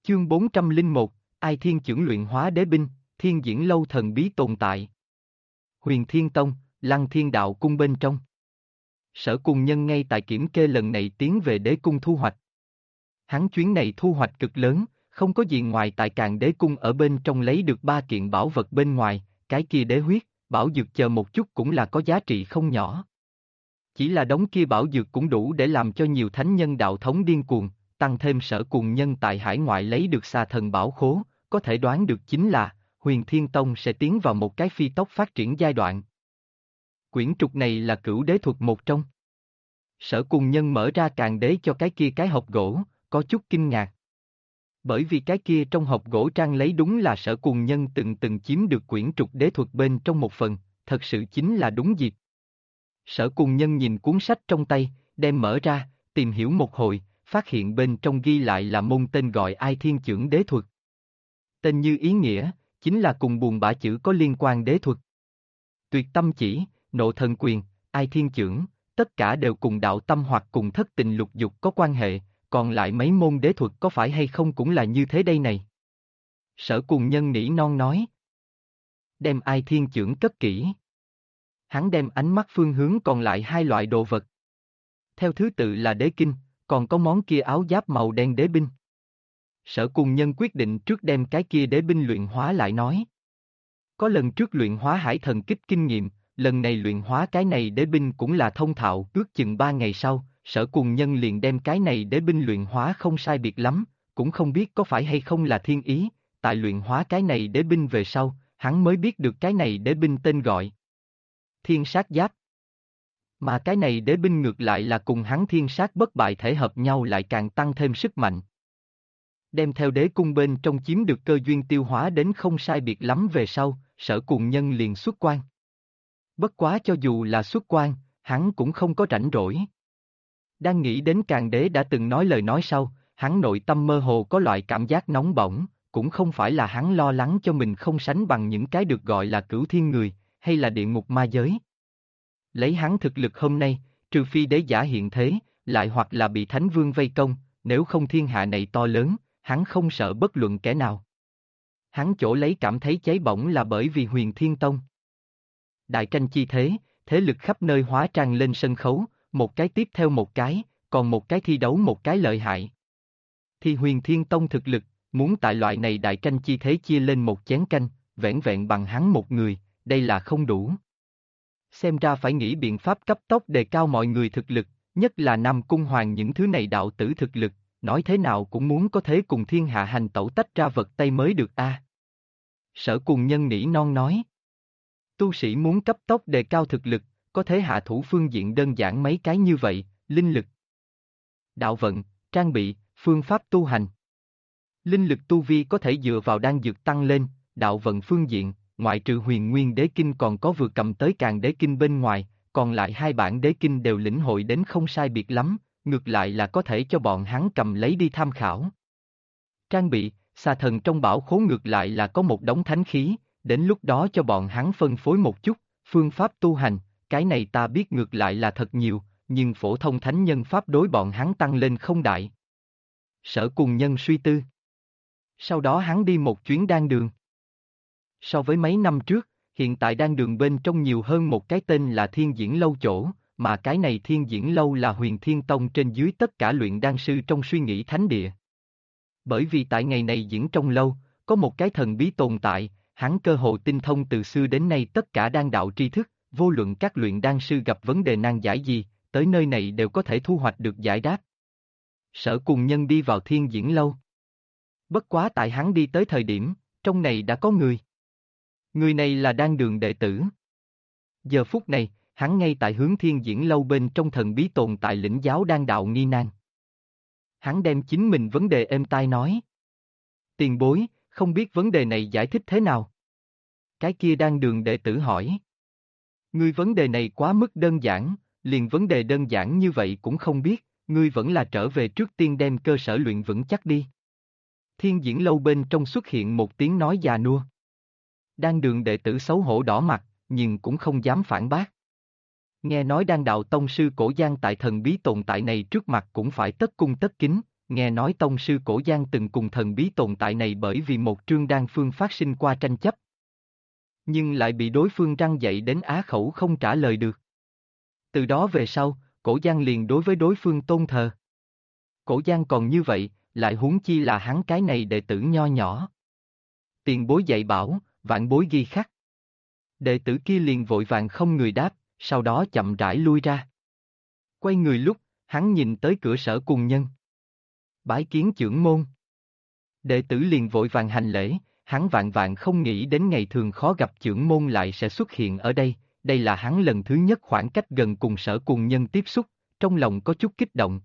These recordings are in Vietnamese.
Chương 401, Ai Thiên Chưởng luyện hóa đế binh, Thiên Diễn Lâu thần bí tồn tại. Huyền Thiên Tông, Lăng Thiên Đạo Cung bên trong. Sở Cùng Nhân ngay tại kiểm kê lần này tiến về đế cung thu hoạch. Hắn chuyến này thu hoạch cực lớn, không có gì ngoài tại Càn Đế Cung ở bên trong lấy được 3 kiện bảo vật bên ngoài, cái kia đế huyết, bảo dược chờ một chút cũng là có giá trị không nhỏ. Chỉ là đống kia bảo dược cũng đủ để làm cho nhiều thánh nhân đạo thống điên cuồng, tăng thêm Sở Cùng Nhân tại hải ngoại lấy được xà thần bảo khố, có thể đoán được chính là, Huyền Thiên Tông sẽ tiến vào một cái phi tốc phát triển giai đoạn. Quyển trục này là cửu đế thuật một trong. Sở Cùng Nhân mở ra Càn Đế cho cái kia cái hộp gỗ, có chút kinh ngạc. Bởi vì cái kia trong hộp gỗ trang lấy đúng là Sở Cùng Nhân từng chiếm được quyển trục đế thuật bên trong một phần, thật sự chính là đúng dịp. Sở Cùng Nhân nhìn cuốn sách trong tay, đem mở ra, tìm hiểu một hồi, phát hiện bên trong ghi lại là môn tên gọi Ai Thiên Chưởng đế thuật. Tên như ý nghĩa, chính là cùng buồn bã chữ có liên quan đế thuật. Tuyệt tâm chỉ, nộ thần quyền, Ai Thiên Chưởng, tất cả đều cùng đạo tâm hoặc cùng thất tình lục dục có quan hệ, còn lại mấy môn đế thuật có phải hay không cũng là như thế đây này. Sở Cùng Nhân nỉ non nói. Đem Ai Thiên Chưởng cất kỹ. Hắn đem ánh mắt phương hướng còn lại 2 loại đồ vật. Theo thứ tự là đế kinh, còn có món kia áo giáp màu đen đế binh. Sở Cùng Nhân quyết định trước đem cái kia đế binh luyện hóa lại nói. Có lần trước luyện hóa hải thần kích kinh nghiệm, lần này luyện hóa cái này đế binh cũng là thông thạo, ước chừng 3 ngày sau, Sở Cùng Nhân liền đem cái này đế binh luyện hóa không sai biệt lắm, cũng không biết có phải hay không là thiên ý, tại luyện hóa cái này đế binh về sau, hắn mới biết được cái này đế binh tên gọi Thiên Sát Giáp. Mà cái này đế binh ngược lại là cùng hắn thiên sát bất bại thể hợp nhau lại càng tăng thêm sức mạnh. Đem theo đế cung bên trong chiếm được cơ duyên tiêu hóa đến không sai biệt lắm về sau, Sở Cùng Nhân liền xuất quan. Bất quá cho dù là xuất quan, hắn cũng không có rảnh rỗi. Đang nghĩ đến Càn Đế đã từng nói lời nói sau, hắn nội tâm mơ hồ có loại cảm giác nóng bỏng, cũng không phải là hắn lo lắng cho mình không sánh bằng những cái được gọi là cửu thiên người, hay là địa ngục ma giới. Lấy hắn thực lực hôm nay, trừ phi đế giả hiện thế, lại hoặc là bị Thánh Vương vây công, nếu không thiên hạ này to lớn, hắn không sợ bất luận kẻ nào. Hắn chỗ lấy cảm thấy cháy bỏng là bởi vì Huyền Thiên Tông. Đại tranh chi thế, thế lực khắp nơi hóa tràn lên sân khấu, một cái tiếp theo một cái, còn một cái thi đấu một cái lợi hại. Thì Huyền Thiên Tông thực lực, muốn tại loại này đại tranh chi thế chia lên một chén canh, vẻn vẹn bằng hắn một người, đây là không đủ. Xem ra phải nghĩ biện pháp cấp tốc đề cao mọi người thực lực, nhất là Nam Cung Hoàng những thứ này đạo tử thực lực, nói thế nào cũng muốn có thế cùng thiên hạ hành tẩu tách ra vật Tây mới được a. Sở Cùng Nhân nỉ non nói. Tu sĩ muốn cấp tốc đề cao thực lực, có thể hạ thủ phương diện đơn giản mấy cái như vậy, linh lực, đạo vận, trang bị, phương pháp tu hành. Linh lực tu vi có thể dựa vào đan dược tăng lên, đạo vận phương diện, ngoại trừ Huyền Nguyên Đế Kinh còn có vừa cầm tới Càn Đế Kinh bên ngoài, còn lại 2 bản Đế Kinh đều lĩnh hội đến không sai biệt lắm, ngược lại là có thể cho bọn hắn cầm lấy đi tham khảo. Trang bị, xà thần trong bảo khố ngược lại là có một đống thánh khí, đến lúc đó cho bọn hắn phân phối một chút, phương pháp tu hành, cái này ta biết ngược lại là thật nhiều, nhưng phổ thông thánh nhân pháp đối bọn hắn tăng lên không đại. Sở Cùng Nhân suy tư. Sau đó hắn đi một chuyến đan đường. So với mấy năm trước, hiện tại đan đường bên trong nhiều hơn một cái tên là Thiên Diễn Lâu chỗ, mà cái này Thiên Diễn Lâu là Huyền Thiên Tông trên dưới tất cả luyện đan sư trong suy nghĩ thánh địa. Bởi vì tại ngày này diễn trong lâu, có một cái thần bí tồn tại, hắn cơ hồ tinh thông từ xưa đến nay tất cả đan đạo tri thức, vô luận các luyện đan sư gặp vấn đề nan giải gì, tới nơi này đều có thể thu hoạch được giải đáp. Sở Cùng Nhân đi vào Thiên Diễn Lâu. Bất quá tại hắn đi tới thời điểm, trong này đã có người. Người này là đan đường đệ tử. Giờ phút này, hắn ngay tại hướng Thiên Diễn Lâu bên trong thần bí tồn tại lĩnh giáo đan đạo nghi nan. Hắn đem chính mình vấn đề êm tai nói. Tiền bối, không biết vấn đề này giải thích thế nào? Cái kia đan đường đệ tử hỏi. Ngươi vấn đề này quá mức đơn giản, liền vấn đề đơn giản như vậy cũng không biết, ngươi vẫn là trở về trước tiên đem cơ sở luyện vững chắc đi. Thiên Diễn Lâu bên trong xuất hiện một tiếng nói già nua. Đan đường đệ tử xấu hổ đỏ mặt, nhưng cũng không dám phản bác. Nghe nói đan đạo tông sư cổ giang tại thần bí tồn tại này trước mặt cũng phải tất cung tất kính, nghe nói tông sư Cổ Giang từng cùng thần bí tồn tại này bởi vì một trương đan phương phát sinh qua tranh chấp. Nhưng lại bị đối phương răng dạy đến á khẩu không trả lời được. Từ đó về sau, Cổ Giang liền đối với đối phương tôn thờ. Cổ Giang còn như vậy, lại huống chi là hắn cái này đệ tử nho nhỏ. Tiền bối dạy bảo, vạn bối ghi khắc. Đệ tử kia liền vội vàng không người đáp, sau đó chậm rãi lui ra. Quay người lúc, hắn nhìn tới cửa Sở Cùng Nhân. Bái kiến chưởng môn. Đệ tử liền vội vàng hành lễ, hắn vạn vạn không nghĩ đến ngày thường khó gặp chưởng môn lại sẽ xuất hiện ở đây, đây là hắn lần thứ nhất khoảng cách gần cùng Sở Cùng Nhân tiếp xúc, trong lòng có chút kích động.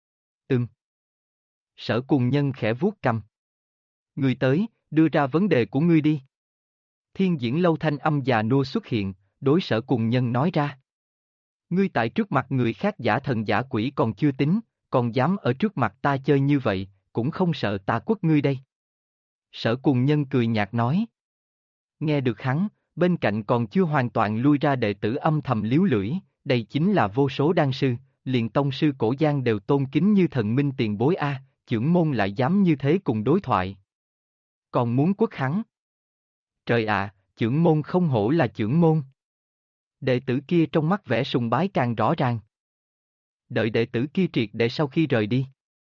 Sở Cùng Nhân khẽ vuốt cằm. Người tới, đưa ra vấn đề của ngươi đi. Thiên Diễn Lâu thanh âm già nua xuất hiện, đối Sở Cùng Nhân nói ra. Ngươi tại trước mặt người khác giả thần giả quỷ còn chưa tính, còn dám ở trước mặt ta chơi như vậy, cũng không sợ ta quất ngươi đây. Sở Cùng Nhân cười nhạt nói. Nghe được hắn, bên cạnh còn chưa hoàn toàn lui ra đệ tử âm thầm liếu lưỡi, đây chính là vô số đan sư, liền tông sư Cổ Giang đều tôn kính như thần minh tiền bối a, chưởng môn lại dám như thế cùng đối thoại. Còn muốn quất hắn. Trời ạ, chưởng môn không hổ là chưởng môn. Đệ tử kia trong mắt vẻ sùng bái càng rõ ràng. Đợi đệ tử kia triệt để sau khi rời đi.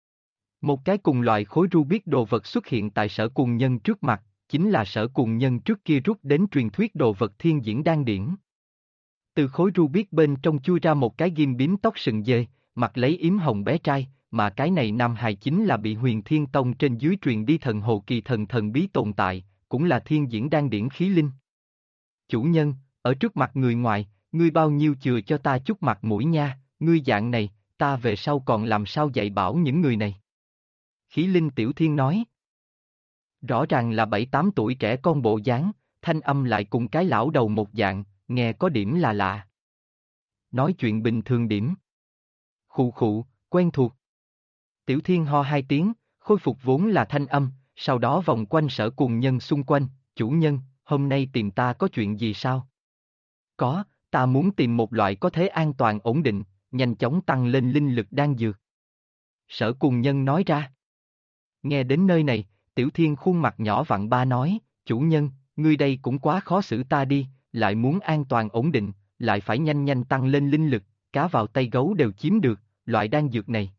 Một cái cùng loại khối Rubik đồ vật xuất hiện tại Sở Cùng Nhân trước mặt, chính là Sở Cùng Nhân trước kia rút đến truyền thuyết đồ vật Thiên Diễn Đan Điển. Từ khối Rubik bên trong chui ra một cái ghim bím tóc sừng dê, mặt lấy yếm hồng bé trai, mà cái này nam hài chính là bị Huyền Thiên Tông trên dưới truyền đi thần hồ kỳ thần bí tồn tại, cũng là Thiên Diễn Đan Điển khí linh. Chủ nhân, ở trước mặt người ngoài, ngươi bao nhiêu chừa cho ta chút mặt mũi nha, ngươi dạng này, ta về sau còn làm sao dạy bảo những người này. Khí linh Tiểu Thiên nói. Rõ ràng là 7-8 tuổi trẻ con bộ dáng, thanh âm lại cùng cái lão đầu một dạng, nghe có điểm là lạ. Nói chuyện bình thường điểm. Khụ khụ, quen thuộc. Tiểu Thiên ho hai tiếng, khôi phục vốn là thanh âm, sau đó vòng quanh Sở Cùng Nhân xung quanh, chủ nhân, hôm nay tìm ta có chuyện gì sao? Có, ta muốn tìm một loại có thể an toàn ổn định, nhanh chóng tăng lên linh lực đan dược. Sở Cùng Nhân nói ra. Nghe đến nơi này, Tiểu Thiên khuôn mặt nhỏ vặn ba nói, chủ nhân, ngươi đây cũng quá khó xử ta đi, lại muốn an toàn ổn định, lại phải nhanh nhanh tăng lên linh lực, cá vào tay gấu đều chiếm được, loại đan dược này.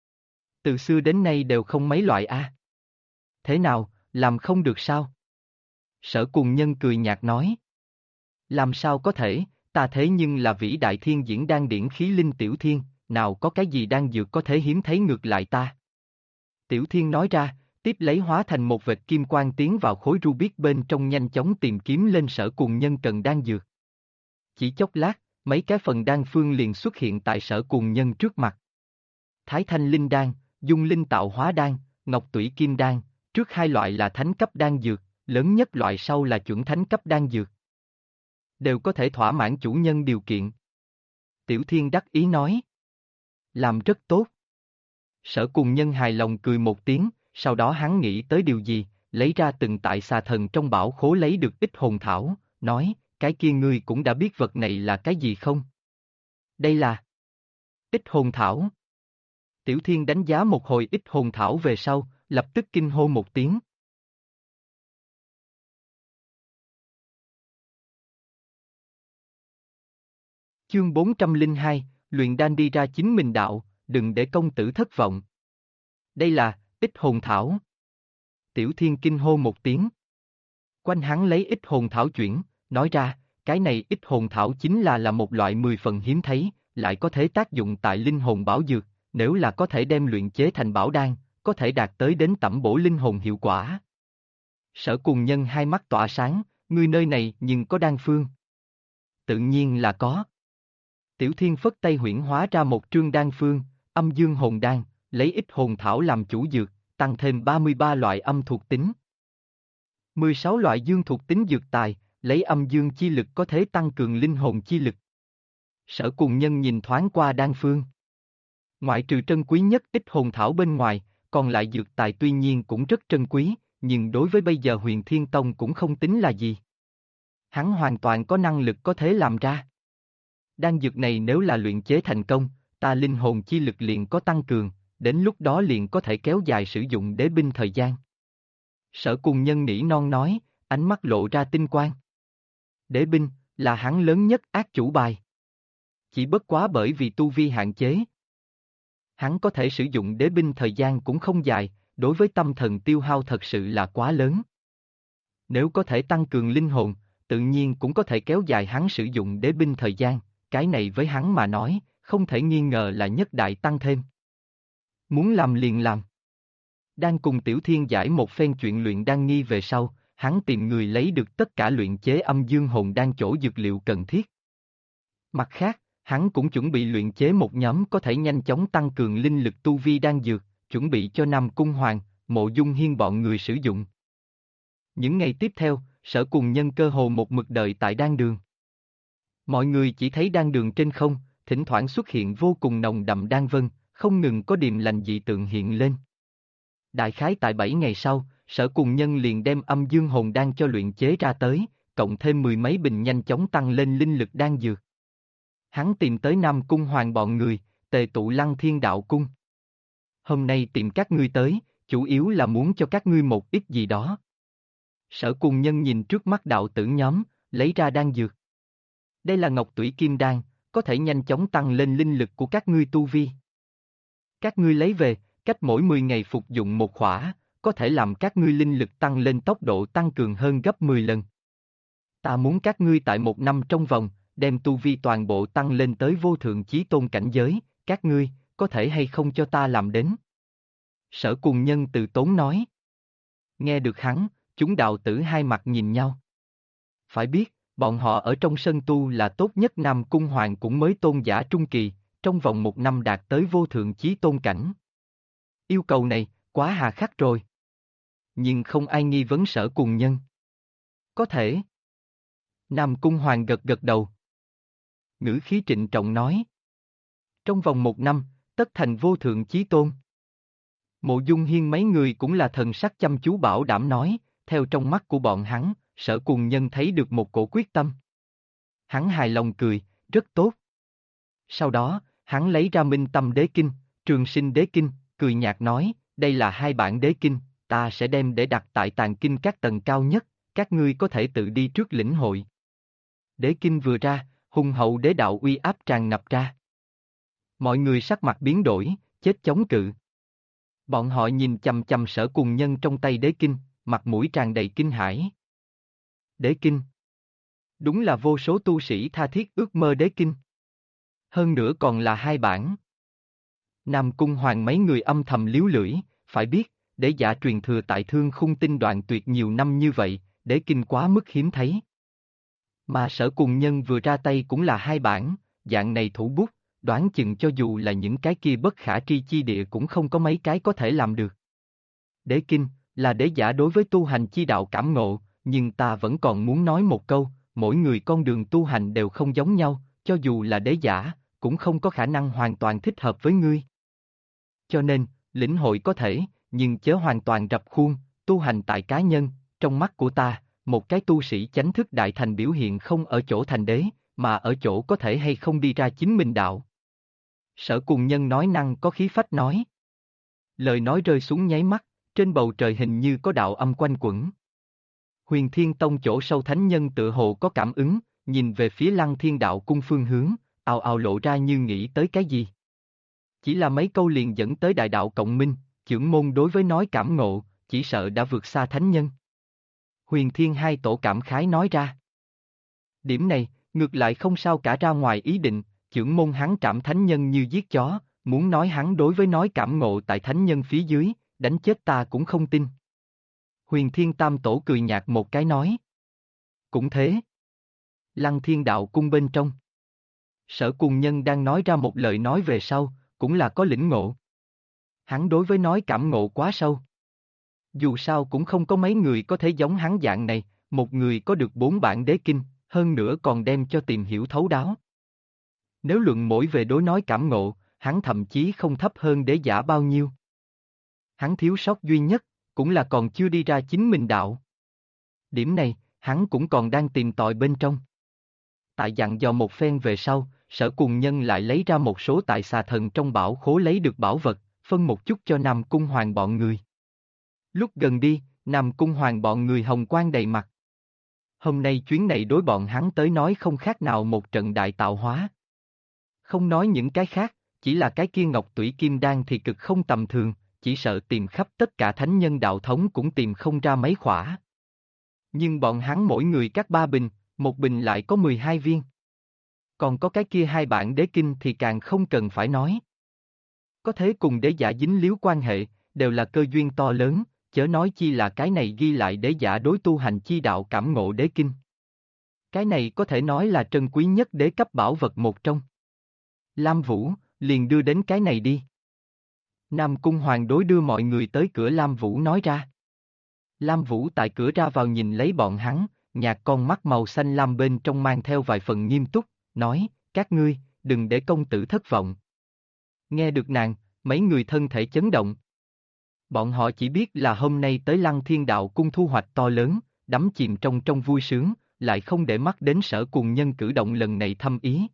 Từ xưa đến nay đều không mấy loại a. Thế nào, làm không được sao? Sở Cùng Nhân cười nhạt nói. Làm sao có thể, ta thế nhưng là vĩ đại Thiên Diễn Đan Điển khí linh Tiểu Thiên, nào có cái gì đan dược có thể hiếm thấy ngược lại ta. Tiểu Thiên nói ra, tiếp lấy hóa thành một vệt kim quang tiến vào khối Rubik bên trong nhanh chóng tìm kiếm lên Sở Cùng Nhân cần đan dược. Chỉ chốc lát, mấy cái phần đan phương liền xuất hiện tại Sở Cùng Nhân trước mặt. Thái Thanh Linh Đan, Dung Linh Tạo Hóa Đan, Ngọc Tủy Kim Đan, trước hai loại là thánh cấp đan dược, lớn nhất loại sau là chuẩn thánh cấp đan dược. Đều có thể thỏa mãn chủ nhân điều kiện. Tiểu Thiên đắc ý nói. Làm rất tốt. Sở Cùng Nhân hài lòng cười một tiếng, sau đó hắn nghĩ tới điều gì, lấy ra từng tại xà thần trong bảo khố lấy được ít hồn thảo, nói, cái kia ngươi cũng đã biết vật này là cái gì không? Đây là ít hồn thảo. Tiểu Thiên đánh giá một hồi ít hồn thảo về sau, lập tức kinh hô một tiếng. Chương 402, luyện đan đi ra chính mình đạo, đừng để công tử thất vọng. Đây là ít hồn thảo. Tiểu Thiên kinh hô một tiếng. Quanh hắn lấy ít hồn thảo chuyển, nói ra, cái này ít hồn thảo chính là một loại 10 phần hiếm thấy, lại có thể tác dụng tại linh hồn bảo dược, nếu là có thể đem luyện chế thành bảo đan, có thể đạt tới đến tẩm bổ linh hồn hiệu quả. Sở Cùng Nhân hai mắt tỏa sáng, ngươi nơi này nhưng có đan phương. Tự nhiên là có. Tiểu Thiên phất tay huyễn hóa ra một trương đan phương, âm dương hồn đan, lấy ít hồn thảo làm chủ dược, tăng thêm 33 loại âm thuộc tính. 16 loại dương thuộc tính dược tài, lấy âm dương chi lực có thể tăng cường linh hồn chi lực. Sở Cùng Nhân nhìn thoáng qua đan phương. Ngoại trừ trân quý nhất ít hồn thảo bên ngoài, còn lại dược tài tuy nhiên cũng rất trân quý, nhưng đối với bây giờ Huyền Thiên Tông cũng không tính là gì. Hắn hoàn toàn có năng lực có thể làm ra. Đan dược này nếu là luyện chế thành công, ta linh hồn chi lực liền có tăng cường, đến lúc đó liền có thể kéo dài sử dụng đế binh thời gian. Sở Cùng Nhân nỉ non nói, ánh mắt lộ ra tinh quang. Đế binh, là hắn lớn nhất ác chủ bài. Chỉ bất quá bởi vì tu vi hạn chế. Hắn có thể sử dụng đế binh thời gian cũng không dài, đối với tâm thần tiêu hao thật sự là quá lớn. Nếu có thể tăng cường linh hồn, tự nhiên cũng có thể kéo dài hắn sử dụng đế binh thời gian, cái này với hắn mà nói, không thể nghi ngờ là nhất đại tăng thêm. Muốn làm liền làm. Đang cùng Tiểu Thiên giải một phen chuyện luyện đan nghi về sau, hắn tìm người lấy được tất cả luyện chế âm dương hồn đan chỗ dược liệu cần thiết. Mặt khác, hắn cũng chuẩn bị luyện chế một nhóm có thể nhanh chóng tăng cường linh lực tu vi đan dược, chuẩn bị cho Nam Cung Hoàng, Mộ Dung Hiên bọn người sử dụng. Những ngày tiếp theo, Sở Cùng Nhân cơ hồ một mực đợi tại đan đường. Mọi người chỉ thấy đan đường trên không, thỉnh thoảng xuất hiện vô cùng nồng đậm đan vân, không ngừng có điềm lành dị tượng hiện lên. Đại khái tại 7 ngày sau, Sở Cùng Nhân liền đem âm dương hồn đan cho luyện chế ra tới, cộng thêm 10 mấy bình nhanh chóng tăng lên linh lực đan dược. Hắn tìm tới Nam Cung Hoàng bọn người, tề tụ Lăng Thiên Đạo Cung. Hôm nay tìm các ngươi tới, chủ yếu là muốn cho các ngươi một ít gì đó. Sở Cùng Nhân nhìn trước mắt đạo tử nhóm, lấy ra đan dược. Đây là Ngọc Tủy Kim Đan, có thể nhanh chóng tăng lên linh lực của các ngươi tu vi. Các ngươi lấy về, cách mỗi 10 ngày phục dụng một khỏa, có thể làm các ngươi linh lực tăng lên tốc độ tăng cường hơn gấp 10 lần. Ta muốn các ngươi tại 1 năm trong vòng, đem tu vi toàn bộ tăng lên tới vô thượng chí tôn cảnh giới, các ngươi, có thể hay không cho ta làm đến? Sở Cùng Nhân từ tốn nói. Nghe được hắn, chúng đạo tử hai mặt nhìn nhau. Phải biết, bọn họ ở trong sân tu là tốt nhất, Nam Cung Hoàng cũng mới tôn giả trung kỳ, trong vòng 1 năm đạt tới vô thượng chí tôn cảnh. Yêu cầu này, quá hà khắc rồi. Nhưng không ai nghi vấn Sở Cùng Nhân. Có thể. Nam Cung Hoàng gật gật đầu. Ngữ khí trịnh trọng nói. Trong vòng 1 năm, tất thành vô thượng chí tôn. Mộ Dung Hiên mấy người cũng là thần sắc chăm chú bảo đảm nói, theo trong mắt của bọn hắn, Sở Cùng Nhân thấy được một cổ quyết tâm. Hắn hài lòng cười, rất tốt. Sau đó, hắn lấy ra Minh Tâm Đế Kinh, Trường Sinh Đế Kinh, cười nhạt nói, đây là 2 bản đế kinh, ta sẽ đem để đặt tại tàng kinh các tầng cao nhất, các ngươi có thể tự đi trước lĩnh hội. Đế kinh vừa ra, hùng hậu đế đạo uy áp tràn ngập ra. Mọi người sắc mặt biến đổi, chết chống cự. Bọn họ nhìn chằm chằm Sở Cùng Nhân trong tay đế kinh, mặt mũi tràn đầy kinh hãi. Đế kinh. Đúng là vô số tu sĩ tha thiết ước mơ đế kinh. Hơn nữa còn là 2 bản. Nam Cung Hoàng mấy người âm thầm liếu lưỡi, phải biết, đế giả truyền thừa tại Thương Khung Tinh Đoạn Tuyệt nhiều năm như vậy, đế kinh quá mức hiếm thấy. Mà Sở Cùng Nhân vừa ra tay cũng là 2 bản, dạng này thủ bút, đoán chừng cho dù là những cái kia bất khả tri chi địa cũng không có mấy cái có thể làm được. Đế kinh, là đế giả đối với tu hành chi đạo cảm ngộ, nhưng ta vẫn còn muốn nói một câu, mỗi người con đường tu hành đều không giống nhau, cho dù là đế giả, cũng không có khả năng hoàn toàn thích hợp với ngươi. Cho nên, lĩnh hội có thể, nhưng chớ hoàn toàn rập khuôn, tu hành tại cá nhân, trong mắt của ta, một cái tu sĩ chánh thức đại thành biểu hiện không ở chỗ thành đế, mà ở chỗ có thể hay không đi ra chính mình đạo. Sở Cùng Nhân nói năng có khí phách nói. Lời nói rơi xuống nháy mắt, trên bầu trời hình như có đạo âm quanh quẩn. Huyền Thiên Tông chỗ sâu thánh nhân tự hồ có cảm ứng, nhìn về phía Lăng Thiên Đạo Cung phương hướng, ào ào lộ ra như nghĩ tới cái gì. Chỉ là mấy câu liền dẫn tới đại đạo cộng minh, chưởng môn đối với nói cảm ngộ, chỉ sợ đã vượt xa thánh nhân. Huyền Thiên hai tổ cảm khái nói ra. Điểm này, ngược lại không sao cả, ra ngoài ý định, chưởng môn hắn trảm thánh nhân như giết chó, muốn nói hắn đối với nói cảm ngộ tại thánh nhân phía dưới, đánh chết ta cũng không tin. Huyền Thiên tam tổ cười nhạt một cái nói. Cũng thế. Lăng Thiên Đạo Cung bên trong. Sở Cùng Nhân đang nói ra một lời nói về sau, cũng là có lĩnh ngộ. Hắn đối với nói cảm ngộ quá sâu. Dù sao cũng không có mấy người có thể giống hắn dạng này, một người có được 4 bản đế kinh, hơn nữa còn đem cho tìm hiểu thấu đáo. Nếu luận mỗi về đối nói cảm ngộ, hắn thậm chí không thấp hơn đế giả bao nhiêu. Hắn thiếu sót duy nhất, cũng là còn chưa đi ra chính mình đạo. Điểm này, hắn cũng còn đang tìm tòi bên trong. Tại dặn dò một phen về sau, Sở Cùng Nhân lại lấy ra một số tại xà thần trong bảo khố lấy được bảo vật, phân một chút cho Nam Cung Hoàng bọn người. Lúc gần đi, Nam Cung Hoàng bọn người hồng quang đầy mặt. Hôm nay chuyến này đối bọn hắn tới nói không khác nào một trận đại tạo hóa. Không nói những cái khác, chỉ là cái kia Ngọc Tủy Kim Đan thì cực không tầm thường, chỉ sợ tìm khắp tất cả thánh nhân đạo thống cũng tìm không ra mấy khỏa. Nhưng bọn hắn mỗi người cắt 3 bình, một bình lại có 12 viên. Còn có cái kia 2 bản đế kinh thì càng không cần phải nói. Có thế cùng đế giả dính líu quan hệ, đều là cơ duyên to lớn, chớ nói chi là cái này ghi lại đế giả đối tu hành chi đạo cảm ngộ đế kinh. Cái này có thể nói là trân quý nhất đế cấp bảo vật một trong. Lam Vũ, liền đưa đến cái này đi. Nam Cung Hoàng đối đưa mọi người tới cửa Lam Vũ nói ra. Lam Vũ tại cửa ra vào nhìn lấy bọn hắn, nhạt con mắt màu xanh lam bên trong mang theo vài phần nghiêm túc, nói, các ngươi, đừng để công tử thất vọng. Nghe được nàng, mấy người thân thể chấn động. Bọn họ chỉ biết là hôm nay tới Lăng Thiên Đạo Cung thu hoạch to lớn, đắm chìm trong vui sướng, lại không để mắt đến Sở Cùng Nhân cử động lần này thâm ý.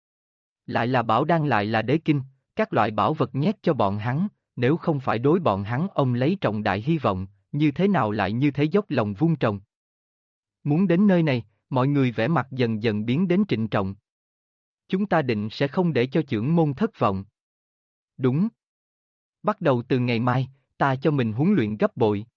Lại là bảo đan lại là đế kinh, các loại bảo vật nhét cho bọn hắn, nếu không phải đối bọn hắn ông lấy trọng đại hy vọng, như thế nào lại như thế dốc lòng vun trồng. Muốn đến nơi này, mọi người vẻ mặt dần dần biến đến trịnh trọng. Chúng ta định sẽ không để cho chưởng môn thất vọng. Đúng. Bắt đầu từ ngày mai, ta cho mình huấn luyện gấp bội.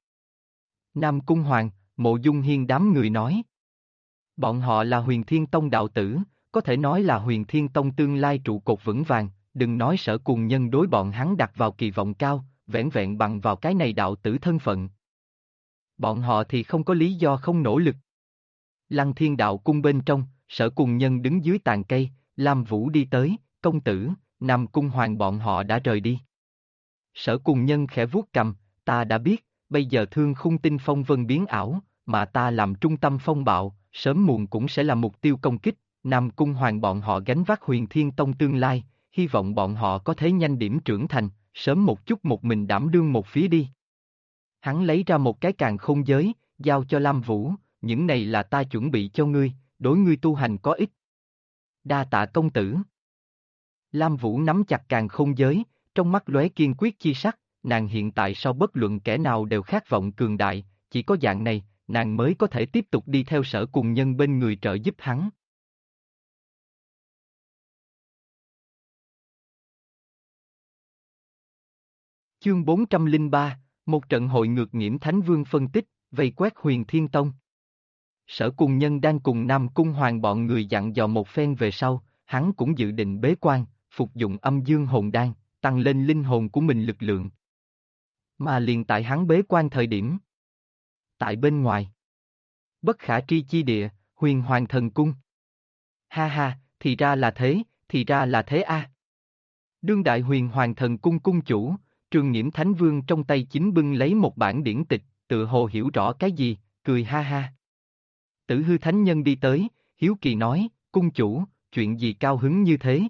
Nam Cung Hoàng, Mộ Dung Hiên đám người nói. Bọn họ là Huyền Thiên Tông đạo tử, có thể nói là Huyền Thiên Tông tương lai trụ cột vững vàng, đừng nói Sở Cùng Nhân đối bọn hắn đặt vào kỳ vọng cao, vẻn vẹn bằng vào cái này đạo tử thân phận. Bọn họ thì không có lý do không nỗ lực. Lăng Thiên Đạo Cung bên trong, Sở Cùng Nhân đứng dưới tàn cây, Lam Vũ đi tới, công tử, Nam Cung Hoàng bọn họ đã rời đi. Sở Cùng Nhân khẽ vuốt cầm, ta đã biết, bây giờ thương khung tinh phong vân biến ảo, mà ta làm trung tâm phong bạo, sớm muộn cũng sẽ là mục tiêu công kích, Nam Cung Hoàng bọn họ gánh vác Huyền Thiên Tông tương lai, hy vọng bọn họ có thể nhanh điểm trưởng thành, sớm một chút một mình đảm đương một phía đi. Hắn lấy ra một cái càn khôn giới, giao cho Lam Vũ, những này là ta chuẩn bị cho ngươi, đối ngươi tu hành có ích. Đa tạ công tử. Lam Vũ nắm chặt càn khôn giới, trong mắt lóe kiên quyết chi sắc, nàng hiện tại sau bất luận kẻ nào đều khát vọng cường đại, chỉ có dạng này, nàng mới có thể tiếp tục đi theo Sở Cùng Nhân bên người trợ giúp hắn. Chương 403, một trận hội ngược nghiễm Thánh Vương phân tích, vây quét Huyền Thiên Tông. Sở Cùng Nhân đang cùng Nam Cung Hoàng bọn người dặn dò một phen về sau, hắn cũng dự định bế quan, phục dụng âm dương hồn đan, tăng lên linh hồn của mình lực lượng. Mà liền tại hắn bế quan thời điểm. Tại bên ngoài. Bất khả tri chi địa, Huyền Hoàng Thần Cung. Ha ha, thì ra là thế, thì ra là thế a. Đương đại Huyền Hoàng Thần Cung cung chủ, Trường Nghiễm Thánh Vương trong tay chính bưng lấy một bản điển tịch, tự hồ hiểu rõ cái gì, cười ha ha. Tử Hư Thánh Nhân đi tới, hiếu kỳ nói, cung chủ, chuyện gì cao hứng như thế?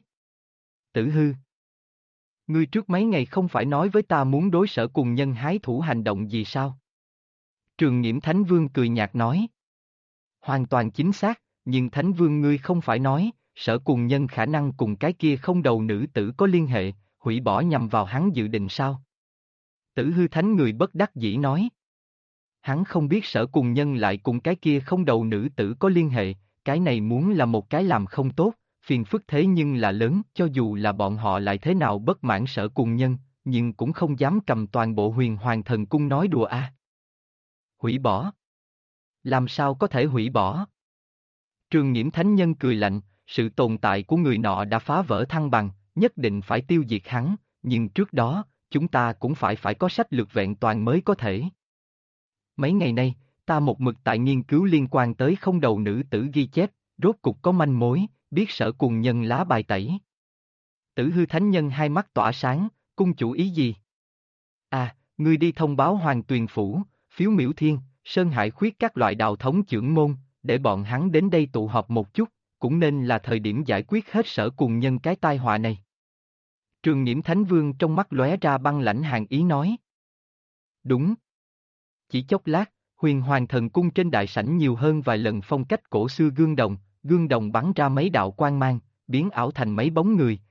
Tử Hư. Ngươi trước mấy ngày không phải nói với ta muốn đối Sở Cùng Nhân hái thủ hành động gì sao? Trường Nghiễm Thánh Vương cười nhạt nói. Hoàn toàn chính xác, nhưng Thánh Vương ngươi không phải nói, Sở Cùng Nhân khả năng cùng cái kia không đầu nữ tử có liên hệ, hủy bỏ nhằm vào hắn dự định sao? Tử Hư Thánh người bất đắc dĩ nói. Hắn không biết Sở Cùng Nhân lại cùng cái kia không đầu nữ tử có liên hệ, cái này muốn là một cái làm không tốt, phiền phức thế nhưng là lớn, cho dù là bọn họ lại thế nào bất mãn Sở Cùng Nhân, nhưng cũng không dám cầm toàn bộ Huyền Hoàng Thần Cung nói đùa a. Hủy bỏ? Làm sao có thể hủy bỏ? Trường Nghiễm Thánh Nhân cười lạnh, sự tồn tại của người nọ đã phá vỡ thăng bằng, nhất định phải tiêu diệt hắn, nhưng trước đó, chúng ta cũng phải có sách lược vẹn toàn mới có thể. Mấy ngày nay, ta một mực tại nghiên cứu liên quan tới không đầu nữ tử ghi chép, rốt cục có manh mối, biết Sở Cùng Nhân lá bài tẩy. Tử Hư Thánh Nhân hai mắt tỏa sáng, cung chủ ý gì? À, ngươi đi thông báo Hoàng Tuyền Phủ, Phiếu Miểu Thiên, Sơn Hải Khuyết các loại đạo thống chưởng môn, để bọn hắn đến đây tụ họp một chút, cũng nên là thời điểm giải quyết hết Sở Cùng Nhân cái tai họa này. Trường Nghiễm Thánh Vương trong mắt lóe ra băng lãnh hàn ý nói. Đúng. Chỉ chốc lát, Huyền Hoàng Thần Cung trên đại sảnh nhiều hơn vài lần phong cách cổ xưa gương đồng bắn ra mấy đạo quang mang, biến ảo thành mấy bóng người,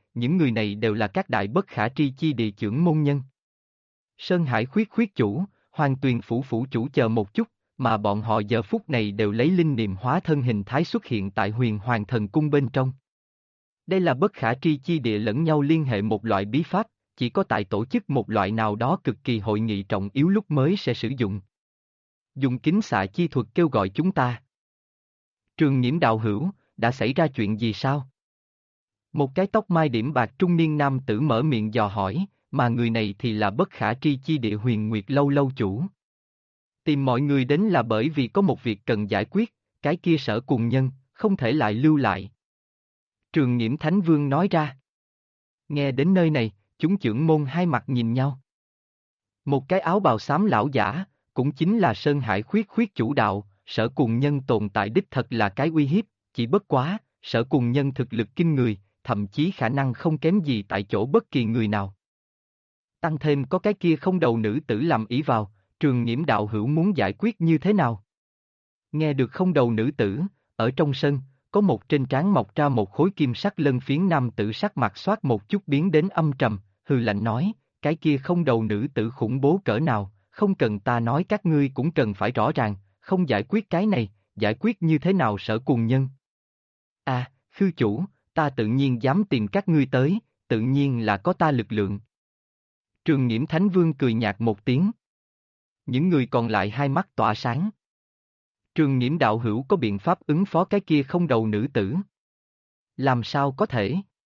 những người này đều là các đại bất khả tri chi địa chưởng môn nhân. Sơn Hải khuyết khuyết chủ, Hoàng Tuyền phủ phủ chủ chờ một chút, mà bọn họ giờ phút này đều lấy linh niệm hóa thân hình thái xuất hiện tại Huyền Hoàng Thần Cung bên trong. Đây là bất khả tri chi địa lẫn nhau liên hệ một loại bí pháp, chỉ có tại tổ chức một loại nào đó cực kỳ hội nghị trọng yếu lúc mới sẽ sử dụng. Dùng kính xạ chi thuật kêu gọi chúng ta. Trường Nhiễm đạo hữu, đã xảy ra chuyện gì sao? Một cái tóc mai điểm bạc trung niên nam tử mở miệng dò hỏi, mà người này thì là bất khả tri chi địa Huyền Nguyệt lâu lâu chủ. Tìm mọi người đến là bởi vì có một việc cần giải quyết, cái kia Sở Cùng Nhân, không thể lại lưu lại. Trường Nhiễm Thánh Vương nói ra. Nghe đến nơi này, chúng chưởng môn hai mặt nhìn nhau. Một cái áo bào xám lão giả, cũng chính là Sơn Hải khuyết khuyết chủ đạo, Sở Cùng Nhân tồn tại đích thật là cái uy hiếp, chỉ bất quá, Sở Cùng Nhân thực lực kinh người, thậm chí khả năng không kém gì tại chỗ bất kỳ người nào. Tăng thêm có cái kia không đầu nữ tử làm ý vào, Trường Nhiễm đạo hữu muốn giải quyết như thế nào? Nghe được không đầu nữ tử, ở trong sân, có một trên trán mọc ra một khối kim sắc lân phiến nam tử sắc mặt xoát một chút biến đến âm trầm, hừ lạnh nói, cái kia không đầu nữ tử khủng bố cỡ nào, không cần ta nói các ngươi cũng cần phải rõ ràng, không giải quyết cái này, giải quyết như thế nào Sở Cùng Nhân? À, khư chủ, ta tự nhiên dám tìm các ngươi tới, tự nhiên là có ta lực lượng. Trường Nhiễm Thánh Vương cười nhạt một tiếng. Những người còn lại hai mắt tỏa sáng. Trường Nhiễm đạo hữu có biện pháp ứng phó cái kia không đầu nữ tử? Làm sao có thể?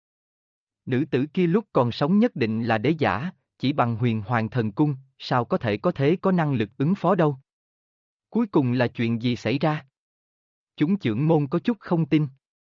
Nữ tử kia lúc còn sống nhất định là đế giả, chỉ bằng Huyền Hoàng Thần Cung, sao có thể có thế có năng lực ứng phó đâu? Cuối cùng là chuyện gì xảy ra? Chúng chưởng môn có chút không tin.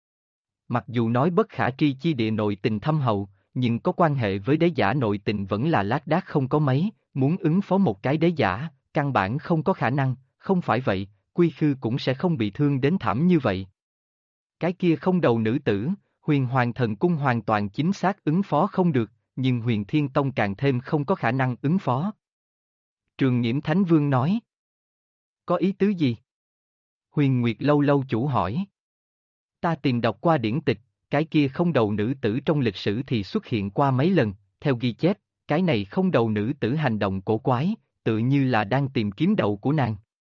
Mặc dù nói bất khả tri chi địa nội tình thâm hậu, nhưng có quan hệ với đế giả nội tình vẫn là lác đác không có mấy, muốn ứng phó một cái đế giả, căn bản không có khả năng, không phải vậy, Quy Khư cũng sẽ không bị thương đến thảm như vậy. Cái kia không đầu nữ tử, Huyền Hoàng Thần Cung hoàn toàn chính xác ứng phó không được, nhưng Huyền Thiên Tông càng thêm không có khả năng ứng phó. Trường Nhiễm Thánh Vương nói. Có ý tứ gì? Huyền Nguyệt lâu lâu chủ hỏi. Ta tìm đọc qua điển tịch, cái kia không đầu nữ tử trong lịch sử thì xuất hiện qua mấy lần, theo ghi chép, cái này không đầu nữ tử hành động cổ quái, tự như là đang tìm kiếm đầu của nàng.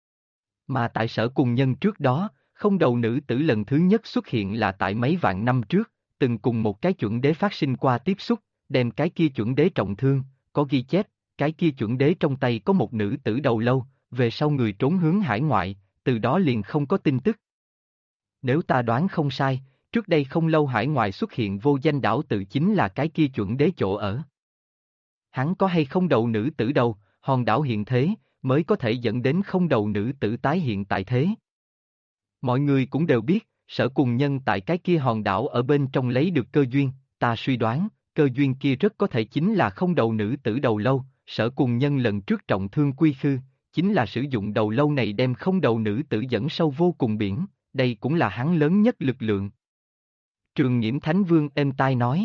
Mà tại Sở Cùng Nhân trước đó, không đầu nữ tử lần thứ nhất xuất hiện là tại mấy vạn năm trước, từng cùng một cái chuẩn đế phát sinh qua tiếp xúc, đem cái kia chuẩn đế trọng thương, có ghi chép, cái kia chuẩn đế trong tay có một nữ tử đầu lâu, về sau người trốn hướng hải ngoại, từ đó liền không có tin tức. Nếu ta đoán không sai, trước đây không lâu hải ngoại xuất hiện vô danh đảo tự chính là cái kia chuẩn đế chỗ ở. Hắn có hay không đầu nữ tử đầu, hòn đảo hiện thế, mới có thể dẫn đến không đầu nữ tử tái hiện tại thế. Mọi người cũng đều biết, Sở Cùng Nhân tại cái kia hòn đảo ở bên trong lấy được cơ duyên, ta suy đoán, cơ duyên kia rất có thể chính là không đầu nữ tử đầu lâu, Sở Cùng Nhân lần trước trọng thương Quy Khư, chính là sử dụng đầu lâu này đem không đầu nữ tử dẫn sâu vô cùng biển, đây cũng là hắn lớn nhất lực lượng. Trường Nhiễm Thánh Vương êm tai nói.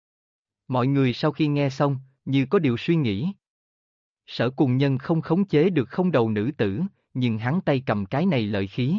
Mọi người sau khi nghe xong, như có điều suy nghĩ. Sở Cùng Nhân không khống chế được không đầu nữ tử, nhưng hắn tay cầm cái này lợi khí.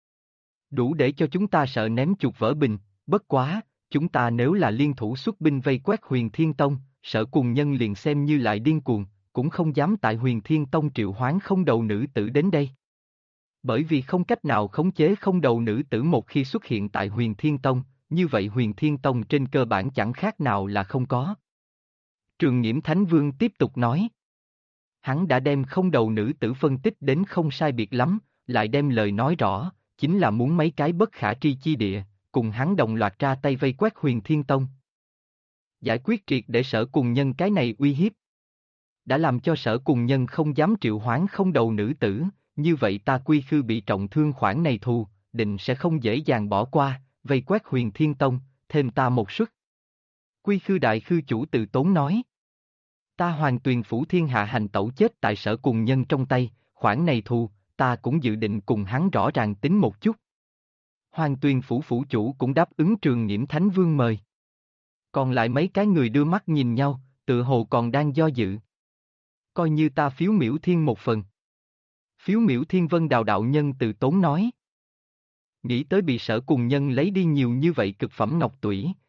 Đủ để cho chúng ta sợ ném chuột vỡ bình, bất quá, chúng ta nếu là liên thủ xuất binh vây quét Huyền Thiên Tông, Sở Cùng Nhân liền xem như lại điên cuồng, cũng không dám tại Huyền Thiên Tông triệu hoán không đầu nữ tử đến đây. Bởi vì không cách nào khống chế không đầu nữ tử một khi xuất hiện tại Huyền Thiên Tông, như vậy Huyền Thiên Tông trên cơ bản chẳng khác nào là không có. Trường Nhiễm Thánh Vương tiếp tục nói. Hắn đã đem không đầu nữ tử phân tích đến không sai biệt lắm, lại đem lời nói rõ, chính là muốn mấy cái bất khả tri chi địa, cùng hắn đồng loạt ra tay vây quét Huyền Thiên Tông. Giải quyết triệt để Sở Cùng Nhân cái này uy hiếp. Đã làm cho Sở Cùng Nhân không dám triệu hoán không đầu nữ tử, như vậy ta Quy Khư bị trọng thương khoản này thù, định sẽ không dễ dàng bỏ qua, vây quét Huyền Thiên Tông, thêm ta một suất. Quy Khư đại khư chủ Từ Tốn nói. Ta Hoàng Tuyền phủ thiên hạ hành tẩu chết tại Sở Cùng Nhân trong tay, khoản này thù, ta cũng dự định cùng hắn rõ ràng tính một chút. Hoàng Tuyền phủ phủ chủ cũng đáp ứng Trường Nhiễm Thánh Vương mời. Còn lại mấy cái người đưa mắt nhìn nhau, tự hồ còn đang do dự. Coi như ta phiếu miễu thiên một phần. Phiếu miễu thiên Vân Đào đạo nhân Từ Tốn nói. Nghĩ tới bị Sở Cùng Nhân lấy đi nhiều như vậy cực phẩm ngọc tủy,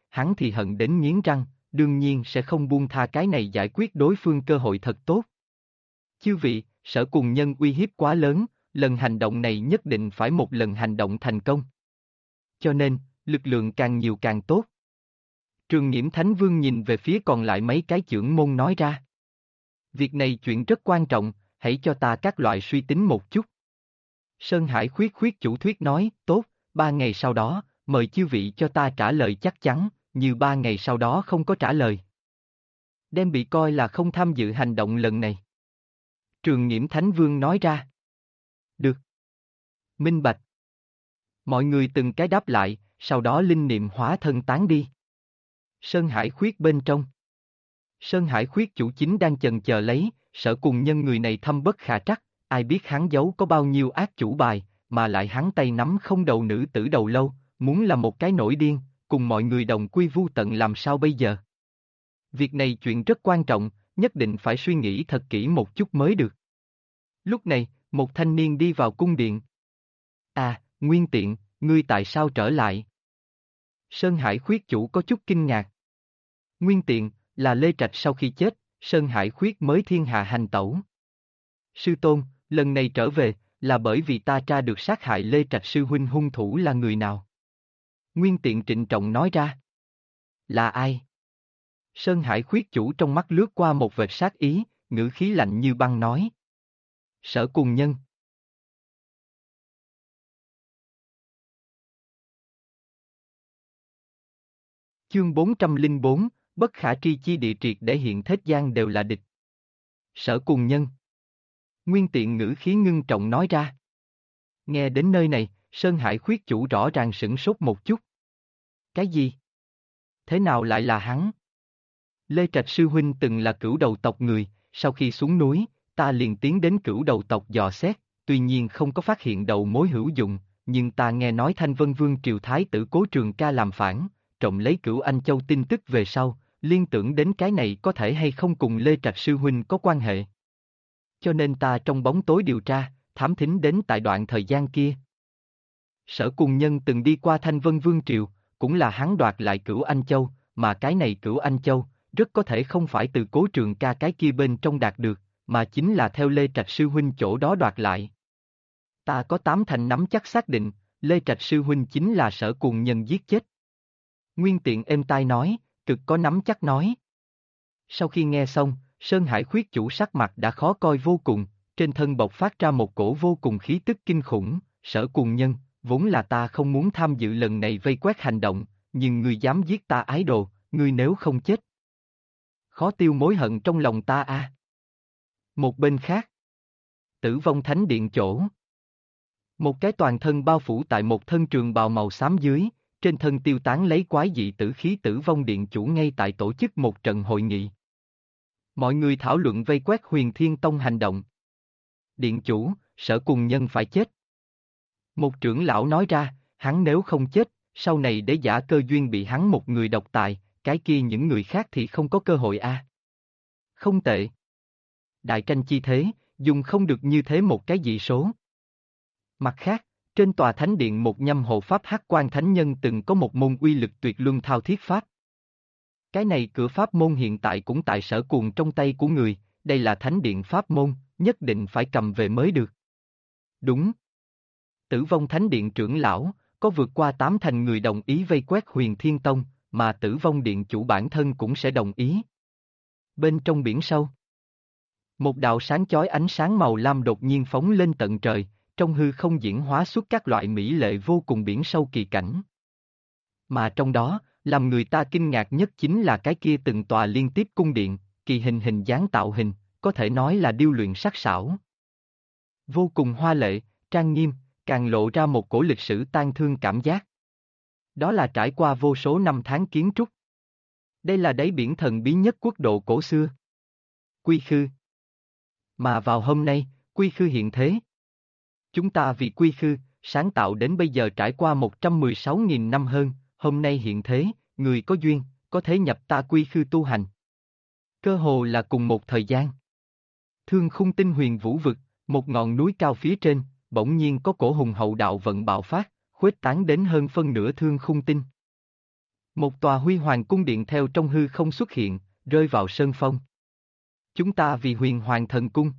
hắn thì hận đến nghiến răng, đương nhiên sẽ không buông tha cái này giải quyết đối phương cơ hội thật tốt. Chư vị, Sở Cùng Nhân uy hiếp quá lớn, lần hành động này nhất định phải một lần hành động thành công. Cho nên, lực lượng càng nhiều càng tốt. Trường Nghiễm Thánh Vương nhìn về phía còn lại mấy cái chưởng môn nói ra. Việc này chuyện rất quan trọng, hãy cho ta các loại suy tính một chút. Sơn Hải khuyết khuyết chủ thuyết nói, tốt, 3 ngày sau đó, mời chư vị cho ta trả lời chắc chắn, như 3 ngày sau đó không có trả lời. Đem bị coi là không tham dự hành động lần này. Trường Nghiễm Thánh Vương nói ra. Được. Minh bạch. Mọi người từng cái đáp lại, sau đó linh niệm hóa thân tán đi. Sơn Hải khuyết bên trong. Sơn Hải khuyết chủ chính đang chần chờ lấy, Sở Cùng Nhân người này thâm bất khả trắc, ai biết hắn giấu có bao nhiêu ác chủ bài, mà lại hắn tay nắm không đầu nữ tử đầu lâu, muốn là một cái nổi điên, cùng mọi người đồng quy vu tận làm sao bây giờ. Việc này chuyện rất quan trọng, nhất định phải suy nghĩ thật kỹ một chút mới được. Lúc này, một thanh niên đi vào cung điện. À, Nguyên Tiện, ngươi tại sao trở lại? Sơn Hải khuyết chủ có chút kinh ngạc. Nguyên Tiện, là Lê Trạch sau khi chết, Sơn Hải khuyết mới thiên hạ hành tẩu. Sư tôn, lần này trở về, là bởi vì ta tra được sát hại Lê Trạch sư huynh hung thủ là người nào? Nguyên Tiện trịnh trọng nói ra. Là ai? Sơn Hải khuyết chủ trong mắt lướt qua một vệt sát ý, ngữ khí lạnh như băng nói. Sở Cùng Nhân. Chương 404, bất khả tri chi địa triệt để hiện thế gian đều là địch. Sở Cùng Nhân. Nguyên Tiện ngữ khí ngưng trọng nói ra. Nghe đến nơi này, Sơn Hải khuyết chủ rõ ràng sửng sốt một chút. Cái gì? Thế nào lại là hắn? Lê Trạch sư huynh từng là cửu đầu tộc người, sau khi xuống núi, ta liền tiến đến cửu đầu tộc dò xét, tuy nhiên không có phát hiện đầu mối hữu dụng, nhưng ta nghe nói Thanh Vân Vương triều thái tử Cố Trường Ca làm phản, trộm lấy Cửu Anh Châu tin tức về sau, liên tưởng đến cái này có thể hay không cùng Lê Trạch sư huynh có quan hệ. Cho nên ta trong bóng tối điều tra, thám thính đến tại đoạn thời gian kia. Sở Cùng Nhân từng đi qua Thanh Vân Vương triều, cũng là hắn đoạt lại Cửu Anh Châu, mà cái này Cửu Anh Châu, rất có thể không phải từ Cố Trường Ca cái kia bên trong đạt được, mà chính là theo Lê Trạch sư huynh chỗ đó đoạt lại. Ta có 8 thành nắm chắc xác định, Lê Trạch sư huynh chính là Sở Cùng Nhân giết chết. Nguyên Tiện êm tai nói, cực có nắm chắc nói. Sau khi nghe xong, Sơn Hải khuyết chủ sắc mặt đã khó coi vô cùng, trên thân bộc phát ra một cổ vô cùng khí tức kinh khủng, Sở Cùng Nhân, vốn là ta không muốn tham dự lần này vây quét hành động, nhưng ngươi dám giết ta ái đồ, ngươi nếu không chết. Khó tiêu mối hận trong lòng ta a. Một bên khác. Tử Vong Thánh Điện chỗ. Một cái toàn thân bao phủ tại một thân trường bào màu xám dưới, trên thân tiêu tán lấy quái dị tử khí Tử Vong Điện chủ ngay tại tổ chức một trận hội nghị. Mọi người thảo luận vây quét Huyền Thiên Tông hành động. Điện chủ, Sở Cùng Nhân phải chết. Một trưởng lão nói ra, hắn nếu không chết, sau này để giả cơ duyên bị hắn một người độc tài, cái kia những người khác thì không có cơ hội a. Không tệ. Đại tranh chi thế, dùng không được như thế một cái dị số. Mặt khác, trên tòa thánh điện một nhâm hộ pháp Hắc Quan Thánh Nhân từng có một môn uy lực tuyệt luân thao thiết pháp. Cái này cửa pháp môn hiện tại cũng tại Sở Cuồng trong tay của người, đây là thánh điện pháp môn, nhất định phải cầm về mới được. Đúng. Tử Vong Thánh Điện trưởng lão, có vượt qua 8 thành người đồng ý vây quét Huyền Thiên Tông, mà Tử Vong Điện chủ bản thân cũng sẽ đồng ý. Bên trong biển sâu, một đạo sáng chói ánh sáng màu lam đột nhiên phóng lên tận trời, trong hư không diễn hóa xuất các loại mỹ lệ vô cùng biển sâu kỳ cảnh. Mà trong đó, làm người ta kinh ngạc nhất chính là cái kia từng tòa liên tiếp cung điện, kỳ hình hình dáng tạo hình, có thể nói là điêu luyện sắc sảo. Vô cùng hoa lệ, trang nghiêm, càng lộ ra một cổ lịch sử tang thương cảm giác. Đó là trải qua vô số năm tháng kiến trúc. Đây là đáy biển thần bí nhất quốc độ cổ xưa. Quy Khư. Mà vào hôm nay, Quy Khư hiện thế. Chúng ta vì Quy Khư, sáng tạo đến bây giờ trải qua 116.000 năm hơn, hôm nay hiện thế, người có duyên, có thể nhập ta Quy Khư tu hành. Cơ hồ là cùng một thời gian. Thương Khung Tinh Huyền Vũ Vực, một ngọn núi cao phía trên, bỗng nhiên có cổ hùng hậu đạo vận bạo phát, khuếch tán đến hơn phân nửa Thương Khung Tinh. Một tòa huy hoàng cung điện theo trong hư không xuất hiện, rơi vào sơn phong. Chúng ta vì huyền hoàng thần cung.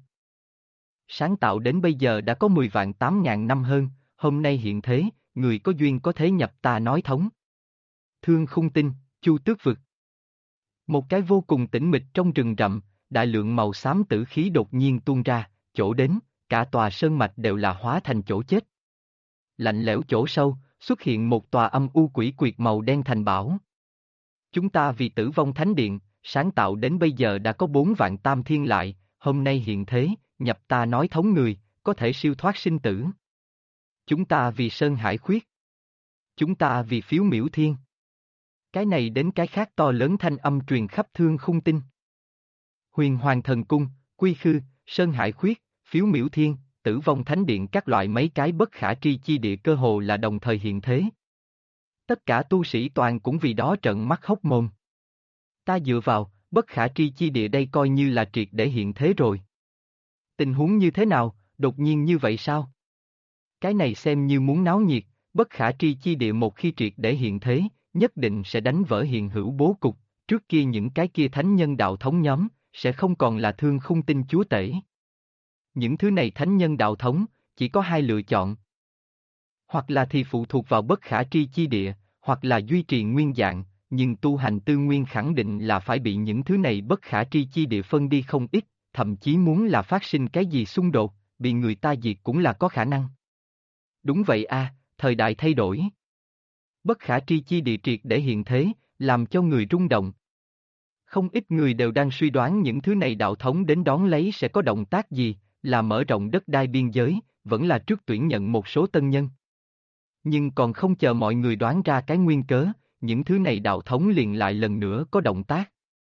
Sáng tạo đến bây giờ đã có 10 vạn 8.000 năm hơn, hôm nay hiện thế, người có duyên có thế nhập ta nói thống. Thương Khung Tinh, Chu Tước Vực. Một cái vô cùng tĩnh mịch trong rừng rậm, đại lượng màu xám tử khí đột nhiên tuôn ra, chỗ đến, cả tòa sơn mạch đều là hóa thành chỗ chết. Lạnh lẽo chỗ sâu, xuất hiện một tòa âm u quỷ quyệt màu đen thành bảo. Chúng ta vì Tử Vong Thánh Điện, sáng tạo đến bây giờ đã có 4 vạn tam thiên lại, hôm nay hiện thế, nhập ta nói thống người, có thể siêu thoát sinh tử. Chúng ta vì Sơn Hải Khuyết. Chúng ta vì Phiếu Miểu Thiên. Cái này đến cái khác to lớn thanh âm truyền khắp Thương Khung Tinh. Huyền Hoàng Thần Cung, Quy Khư, Sơn Hải Khuyết, Phiếu Miểu Thiên, Tử Vong Thánh Điện, các loại mấy cái bất khả tri chi địa cơ hồ là đồng thời hiện thế. Tất cả tu sĩ toàn cũng vì đó trợn mắt hốc mồm. Ta dựa vào, bất khả tri chi địa đây coi như là triệt để hiện thế rồi. Tình huống như thế nào, đột nhiên như vậy sao? Cái này xem như muốn náo nhiệt, bất khả tri chi địa một khi triệt để hiện thế, nhất định sẽ đánh vỡ hiện hữu bố cục, trước kia những cái kia thánh nhân đạo thống nhóm, sẽ không còn là Thương Khung Tinh chúa tể. Những thứ này thánh nhân đạo thống, chỉ có hai lựa chọn. Hoặc là thì phụ thuộc vào bất khả tri chi địa, hoặc là duy trì nguyên dạng, nhưng tu hành tư nguyên khẳng định là phải bị những thứ này bất khả tri chi địa phân đi không ít, thậm chí muốn là phát sinh cái gì xung đột, bị người ta diệt cũng là có khả năng. Đúng vậy a, thời đại thay đổi. Bất khả tri chi địa triệt để hiện thế, làm cho người rung động. Không ít người đều đang suy đoán những thứ này đạo thống đến đón lấy sẽ có động tác gì, là mở rộng đất đai biên giới, vẫn là trước tuyển nhận một số tân nhân. Nhưng còn không chờ mọi người đoán ra cái nguyên cớ, những thứ này đạo thống liền lại lần nữa có động tác.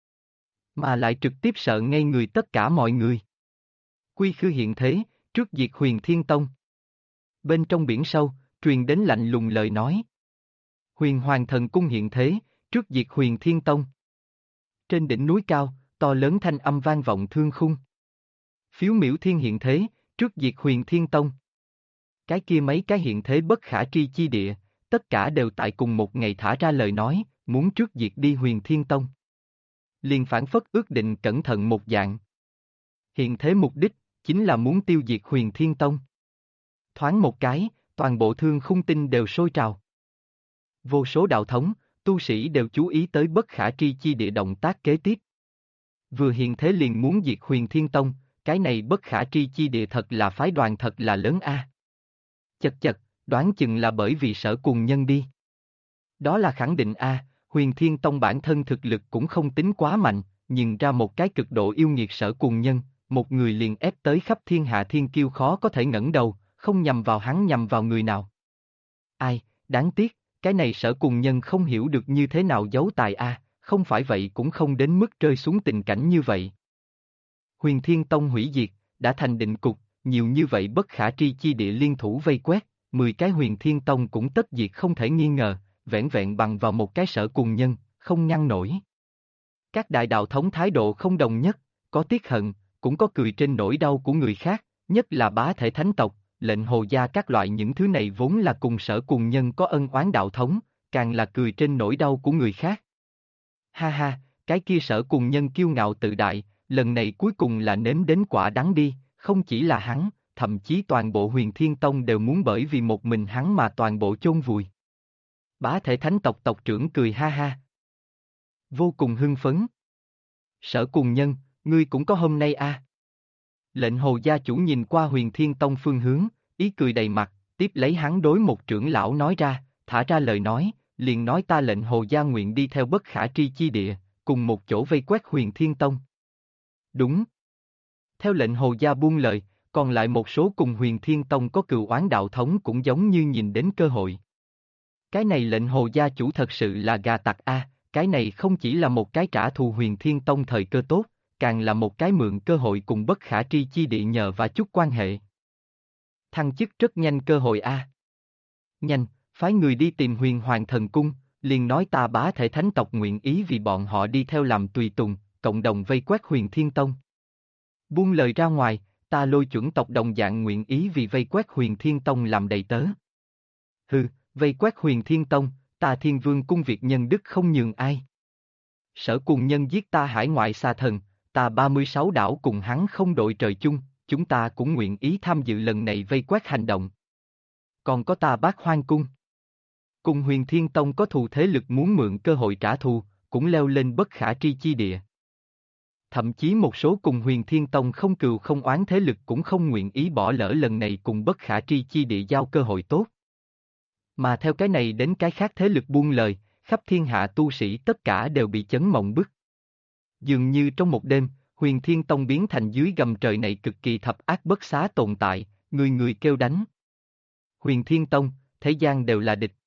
Mà lại trực tiếp sợ ngây người tất cả mọi người. Quy Khư hiện thế, trước diệt Huyền Thiên Tông. Bên trong biển sâu, truyền đến lạnh lùng lời nói. Huyền Hoàng Thần Cung hiện thế, trước diệt Huyền Thiên Tông. Trên đỉnh núi cao, to lớn thanh âm vang vọng thương khung. Phiếu Miểu Thiên hiện thế, trước diệt Huyền Thiên Tông. Cái kia mấy cái hiện thế bất khả tri chi địa, tất cả đều tại cùng một ngày thả ra lời nói, muốn trước diệt đi Huyền Thiên Tông. Liền phản phất ước định cẩn thận một dạng. Hiện thế mục đích, chính là muốn tiêu diệt Huyền Thiên Tông. Thoáng một cái, toàn bộ Thương Khung Tinh đều sôi trào. Vô số đạo thống, tu sĩ đều chú ý tới bất khả tri chi địa động tác kế tiếp. Vừa hiện thế liền muốn diệt Huyền Thiên Tông, cái này bất khả tri chi địa thật là phái đoàn thật là lớn a. Chật chật, đoán chừng là bởi vì Sở Cùng Nhân đi. Đó là khẳng định a, Huyền Thiên Tông bản thân thực lực cũng không tính quá mạnh, nhưng ra một cái cực độ yêu nghiệt Sở Cùng Nhân, một người liền ép tới khắp thiên hạ thiên kiêu khó có thể ngẩng đầu, không nhằm vào hắn nhằm vào người nào. Ai, đáng tiếc, cái này Sở Cùng Nhân không hiểu được như thế nào giấu tài a, không phải vậy cũng không đến mức rơi xuống tình cảnh như vậy. Huyền Thiên Tông hủy diệt, đã thành định cục, nhiều như vậy bất khả tri chi địa liên thủ vây quét, 10 cái Huyền Thiên Tông cũng tất diệt không thể nghi ngờ, vẻn vẹn bằng vào một cái Sở Cùng Nhân, không ngăn nổi. Các đại đạo thống thái độ không đồng nhất, có tiếc hận, cũng có cười trên nỗi đau của người khác, nhất là bá thể thánh tộc, lệnh hồ gia các loại những thứ này vốn là cùng Sở Cùng Nhân có ân oán đạo thống, càng là cười trên nỗi đau của người khác. Ha ha, cái kia Sở Cùng Nhân kiêu ngạo tự đại, lần này cuối cùng là nếm đến quả đắng đi, không chỉ là hắn, thậm chí toàn bộ Huyền Thiên Tông đều muốn bởi vì một mình hắn mà toàn bộ chôn vùi. Bá thể thánh tộc tộc trưởng cười ha ha. Vô cùng hưng phấn. Sở Cùng Nhân, ngươi cũng có hôm nay a. Lệnh hồ gia chủ nhìn qua Huyền Thiên Tông phương hướng, ý cười đầy mặt, tiếp lấy hắn đối một trưởng lão nói ra, thả ra lời nói, liền nói ta lệnh hồ gia nguyện đi theo bất khả tri chi địa, cùng một chỗ vây quét Huyền Thiên Tông. Đúng. Theo lệnh hồ gia buông lời, còn lại một số cùng Huyền Thiên Tông có cừu oán đạo thống cũng giống như nhìn đến cơ hội. Cái này lệnh hồ gia chủ thật sự là gà tặc a, cái này không chỉ là một cái trả thù Huyền Thiên Tông thời cơ tốt, càng là một cái mượn cơ hội cùng bất khả tri chi địa nhờ và chút quan hệ. Thăng chức rất nhanh cơ hội a. Nhanh, phái người đi tìm Huyền Hoàng Thần Cung, liền nói ta bá thể thánh tộc nguyện ý vì bọn họ đi theo làm tùy tùng, cộng đồng vây quét Huyền Thiên Tông. Buông lời ra ngoài, ta lôi chuẩn tộc đồng dạng nguyện ý vì vây quét Huyền Thiên Tông làm đầy tớ. Hừ, vây quét Huyền Thiên Tông, ta Thiên Vương cung việc nhân đức không nhường ai. Sở Cùng Nhân giết ta hải ngoại xa thần, ta 36 đảo cùng hắn không đội trời chung, chúng ta cũng nguyện ý tham dự lần này vây quét hành động. Còn có ta Bát Hoang cung. Cùng Huyền Thiên Tông có thù thế lực muốn mượn cơ hội trả thù, cũng leo lên bất khả tri chi địa. Thậm chí một số cùng Huyền Thiên Tông không cừu không oán thế lực cũng không nguyện ý bỏ lỡ lần này cùng bất khả tri chi địa giao cơ hội tốt. Mà theo cái này đến cái khác thế lực buông lời, khắp thiên hạ tu sĩ tất cả đều bị chấn mộng bức. Dường như trong một đêm, Huyền Thiên Tông biến thành dưới gầm trời này cực kỳ thập ác bất xá tồn tại, người người kêu đánh. Huyền Thiên Tông, thế gian đều là địch.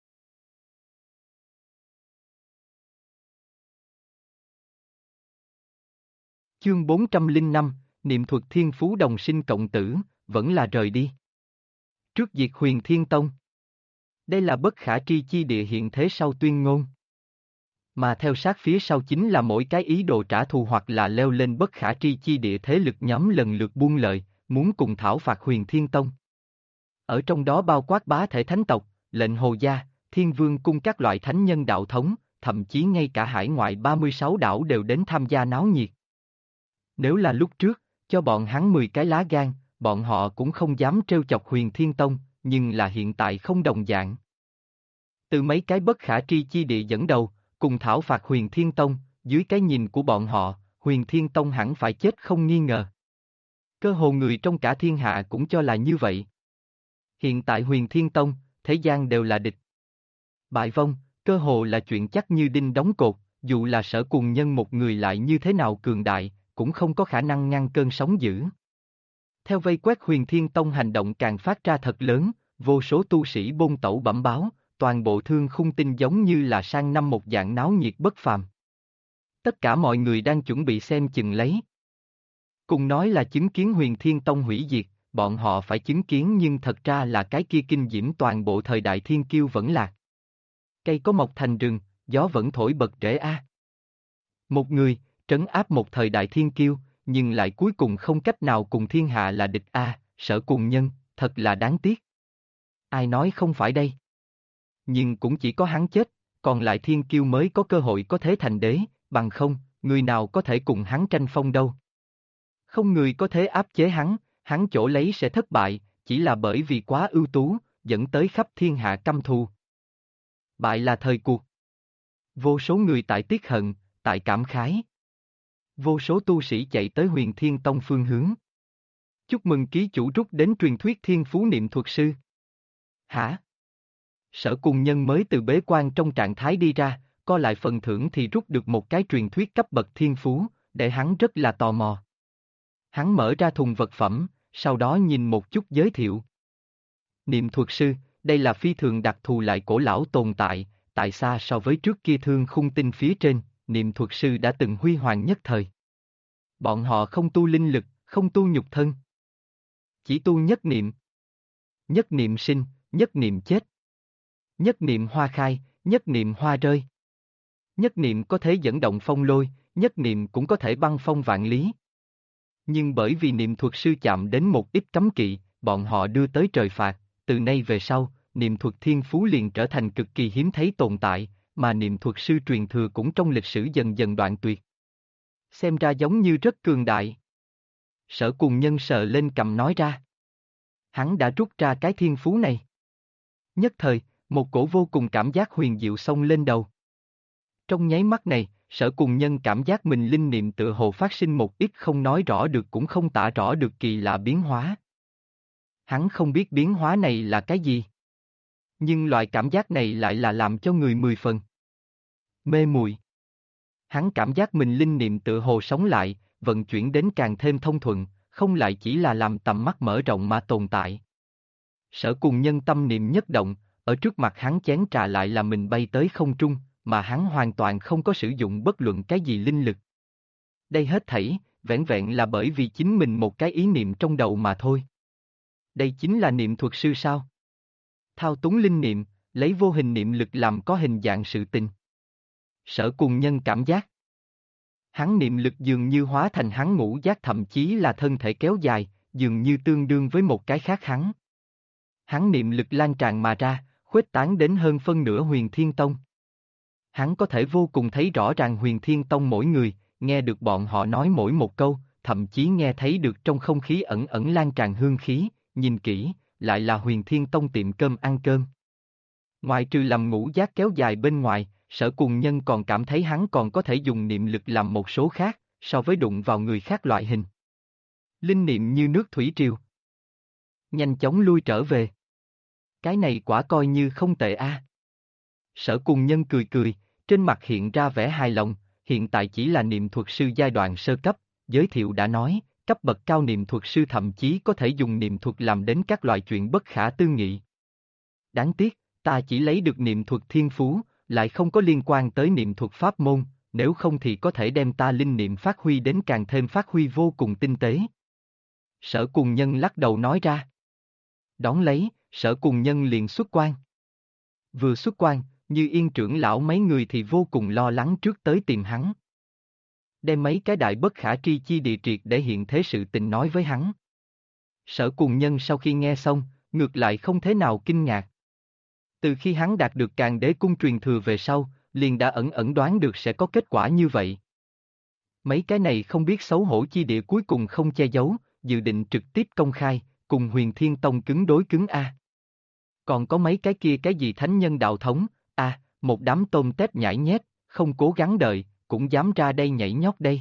Chương 405, niệm thuật thiên phú đồng sinh cộng tử, vẫn là rời đi. Trước diệt Huyền Thiên Tông. Đây là bất khả tri chi địa hiện thế sau tuyên ngôn. Mà theo sát phía sau chính là mỗi cái ý đồ trả thù hoặc là leo lên bất khả tri chi địa thế lực nhóm lần lượt buông lời, muốn cùng thảo phạt Huyền Thiên Tông. Ở trong đó bao quát bá thể thánh tộc, lệnh hồ gia, Thiên Vương cung các loại thánh nhân đạo thống, thậm chí ngay cả hải ngoại 36 đảo đều đến tham gia náo nhiệt. Nếu là lúc trước, cho bọn hắn 10 cái lá gan, bọn họ cũng không dám trêu chọc Huyền Thiên Tông, nhưng là hiện tại không đồng dạng. Từ mấy cái bất khả tri chi địa dẫn đầu, cùng thảo phạt Huyền Thiên Tông, dưới cái nhìn của bọn họ, Huyền Thiên Tông hẳn phải chết không nghi ngờ. Cơ hồ người trong cả thiên hạ cũng cho là như vậy. Hiện tại Huyền Thiên Tông, thế gian đều là địch. Bại vong, cơ hồ là chuyện chắc như đinh đóng cột, dù là Sở Cùng Nhân một người lại như thế nào cường đại, cũng không có khả năng ngăn cơn sóng dữ. Theo vây quét Huyền Thiên Tông hành động càng phát ra thật lớn, vô số tu sĩ bôn tẩu bẩm báo, toàn bộ Thương Khung Tinh giống như là sang năm một dạng náo nhiệt bất phàm. Tất cả mọi người đang chuẩn bị xem chừng lấy. Cùng nói là chứng kiến Huyền Thiên Tông hủy diệt, bọn họ phải chứng kiến nhưng thật ra là cái kia kinh diễm toàn bộ thời đại thiên kiêu vẫn lạc. Cây có mọc thành rừng, gió vẫn thổi bật rễ a. Một người, trấn áp một thời đại thiên kiêu, nhưng lại cuối cùng không cách nào cùng thiên hạ là địch a, Sở Cùng Nhân, thật là đáng tiếc. Ai nói không phải đây? Nhưng cũng chỉ có hắn chết, còn lại thiên kiêu mới có cơ hội có thế thành đế, bằng không, người nào có thể cùng hắn tranh phong đâu. Không người có thể áp chế hắn chỗ lấy sẽ thất bại, chỉ là bởi vì quá ưu tú, dẫn tới khắp thiên hạ căm thù. Bại là thời cuộc. Vô số người tại tiếc hận, tại cảm khái. Vô số tu sĩ chạy tới Huyền Thiên Tông phương hướng. Chúc mừng ký chủ rút đến truyền thuyết thiên phú niệm thuật sư. Hả? Sở Cùng Nhân mới từ bế quan trong trạng thái đi ra, co lại phần thưởng thì rút được một cái truyền thuyết cấp bậc thiên phú, để hắn rất là tò mò. Hắn mở ra thùng vật phẩm, sau đó nhìn một chút giới thiệu. Niệm thuật sư, đây là phi thường đặc thù lại cổ lão tồn tại, tại xa so với trước kia Thương Khung Tinh phía trên, niệm thuật sư đã từng huy hoàng nhất thời. Bọn họ không tu linh lực, không tu nhục thân. Chỉ tu nhất niệm. Nhất niệm sinh, nhất niệm chết. Nhất niệm hoa khai, nhất niệm hoa rơi. Nhất niệm có thể dẫn động phong lôi, nhất niệm cũng có thể băng phong vạn lý. Nhưng bởi vì niệm thuật sư chạm đến một ít cấm kỵ, bọn họ đưa tới trời phạt, từ nay về sau, niệm thuật thiên phú liền trở thành cực kỳ hiếm thấy tồn tại, mà niệm thuật sư truyền thừa cũng trong lịch sử dần dần đoạn tuyệt. Xem ra giống như rất cường đại. Sở Cùng Nhân sờ lên cầm nói ra. Hắn đã rút ra cái thiên phú này. Nhất thời, một cổ vô cùng cảm giác huyền diệu xông lên đầu. Trong nháy mắt này, Sở Cùng Nhân cảm giác mình linh niệm tựa hồ phát sinh một ít không nói rõ được cũng không tả rõ được kỳ lạ biến hóa. Hắn không biết biến hóa này là cái gì. Nhưng loại cảm giác này lại là làm cho người 10 phần mê muội. Hắn cảm giác mình linh niệm tựa hồ sống lại, vận chuyển đến càng thêm thông thuận, không lại chỉ là làm tầm mắt mở rộng mà tồn tại. Sở Cùng Nhân tâm niệm nhất động, ở trước mặt hắn chén trà lại là mình bay tới không trung, mà hắn hoàn toàn không có sử dụng bất luận cái gì linh lực. Đây hết thảy, vẻn vẹn là bởi vì chính mình một cái ý niệm trong đầu mà thôi. Đây chính là niệm thuật sư sao? Thao túng linh niệm, lấy vô hình niệm lực làm có hình dạng sự tình. Sở Cùng Nhân cảm giác. Hắn niệm lực dường như hóa thành hắn ngũ giác thậm chí là thân thể kéo dài, dường như tương đương với một cái khác hắn. Hắn niệm lực lan tràn mà ra, khuếch tán đến hơn phân nửa Huyền Thiên Tông. Hắn có thể vô cùng thấy rõ ràng Huyền Thiên Tông mỗi người, nghe được bọn họ nói mỗi một câu, thậm chí nghe thấy được trong không khí ẩn ẩn lan tràn hương khí, nhìn kỹ, lại là Huyền Thiên Tông tiệm cơm ăn cơm. Ngoài trừ làm ngũ giác kéo dài bên ngoài, Sở Cùng Nhân còn cảm thấy hắn còn có thể dùng niệm lực làm một số khác, so với đụng vào người khác loại hình. Linh niệm như nước thủy triều. Nhanh chóng lui trở về. Cái này quả coi như không tệ a. Sở Cùng Nhân cười cười, trên mặt hiện ra vẻ hài lòng, hiện tại chỉ là niệm thuật sư giai đoạn sơ cấp, giới thiệu đã nói, cấp bậc cao niệm thuật sư thậm chí có thể dùng niệm thuật làm đến các loại chuyện bất khả tư nghị. Đáng tiếc, ta chỉ lấy được niệm thuật thiên phú, lại không có liên quan tới niệm thuật pháp môn, nếu không thì có thể đem ta linh niệm phát huy đến càng thêm phát huy vô cùng tinh tế. Sở Cùng Nhân lắc đầu nói ra. Đón lấy, Sở Cùng Nhân liền xuất quan. Vừa xuất quan, Như Yên trưởng lão mấy người thì vô cùng lo lắng trước tới tìm hắn. Đem mấy cái đại bất khả tri chi địa triệt để hiện thế sự tình nói với hắn. Sở Cùng Nhân sau khi nghe xong, ngược lại không thế nào kinh ngạc. Từ khi hắn đạt được Càn Đế cung truyền thừa về sau, liền đã ẩn ẩn đoán được sẽ có kết quả như vậy. Mấy cái này không biết xấu hổ chi địa cuối cùng không che giấu, dự định trực tiếp công khai, cùng Huyền Thiên Tông cứng đối cứng a. Còn có mấy cái kia cái gì thánh nhân đạo thống, một đám tôm tép nhãi nhép, không cố gắng đợi, cũng dám ra đây nhảy nhót đây.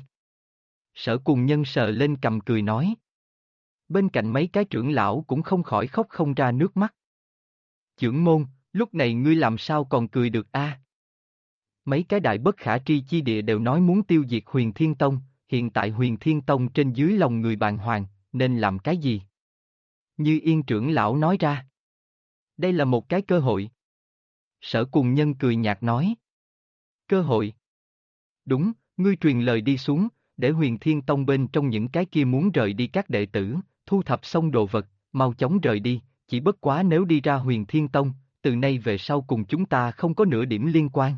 Sở Cùng Nhân sờ lên cầm cười nói. Bên cạnh mấy cái trưởng lão cũng không khỏi khóc không ra nước mắt. Chưởng môn, lúc này ngươi làm sao còn cười được a? Mấy cái đại bất khả tri chi địa đều nói muốn tiêu diệt Huyền Thiên Tông, hiện tại Huyền Thiên Tông trên dưới lòng người bàng hoàng, nên làm cái gì? Như Yên trưởng lão nói ra. Đây là một cái cơ hội. Sở Cùng Nhân cười nhạt nói. Cơ hội? Đúng, ngươi truyền lời đi xuống, để Huyền Thiên Tông bên trong những cái kia muốn rời đi các đệ tử, thu thập xong đồ vật, mau chóng rời đi, chỉ bất quá nếu đi ra Huyền Thiên Tông, từ nay về sau cùng chúng ta không có nửa điểm liên quan.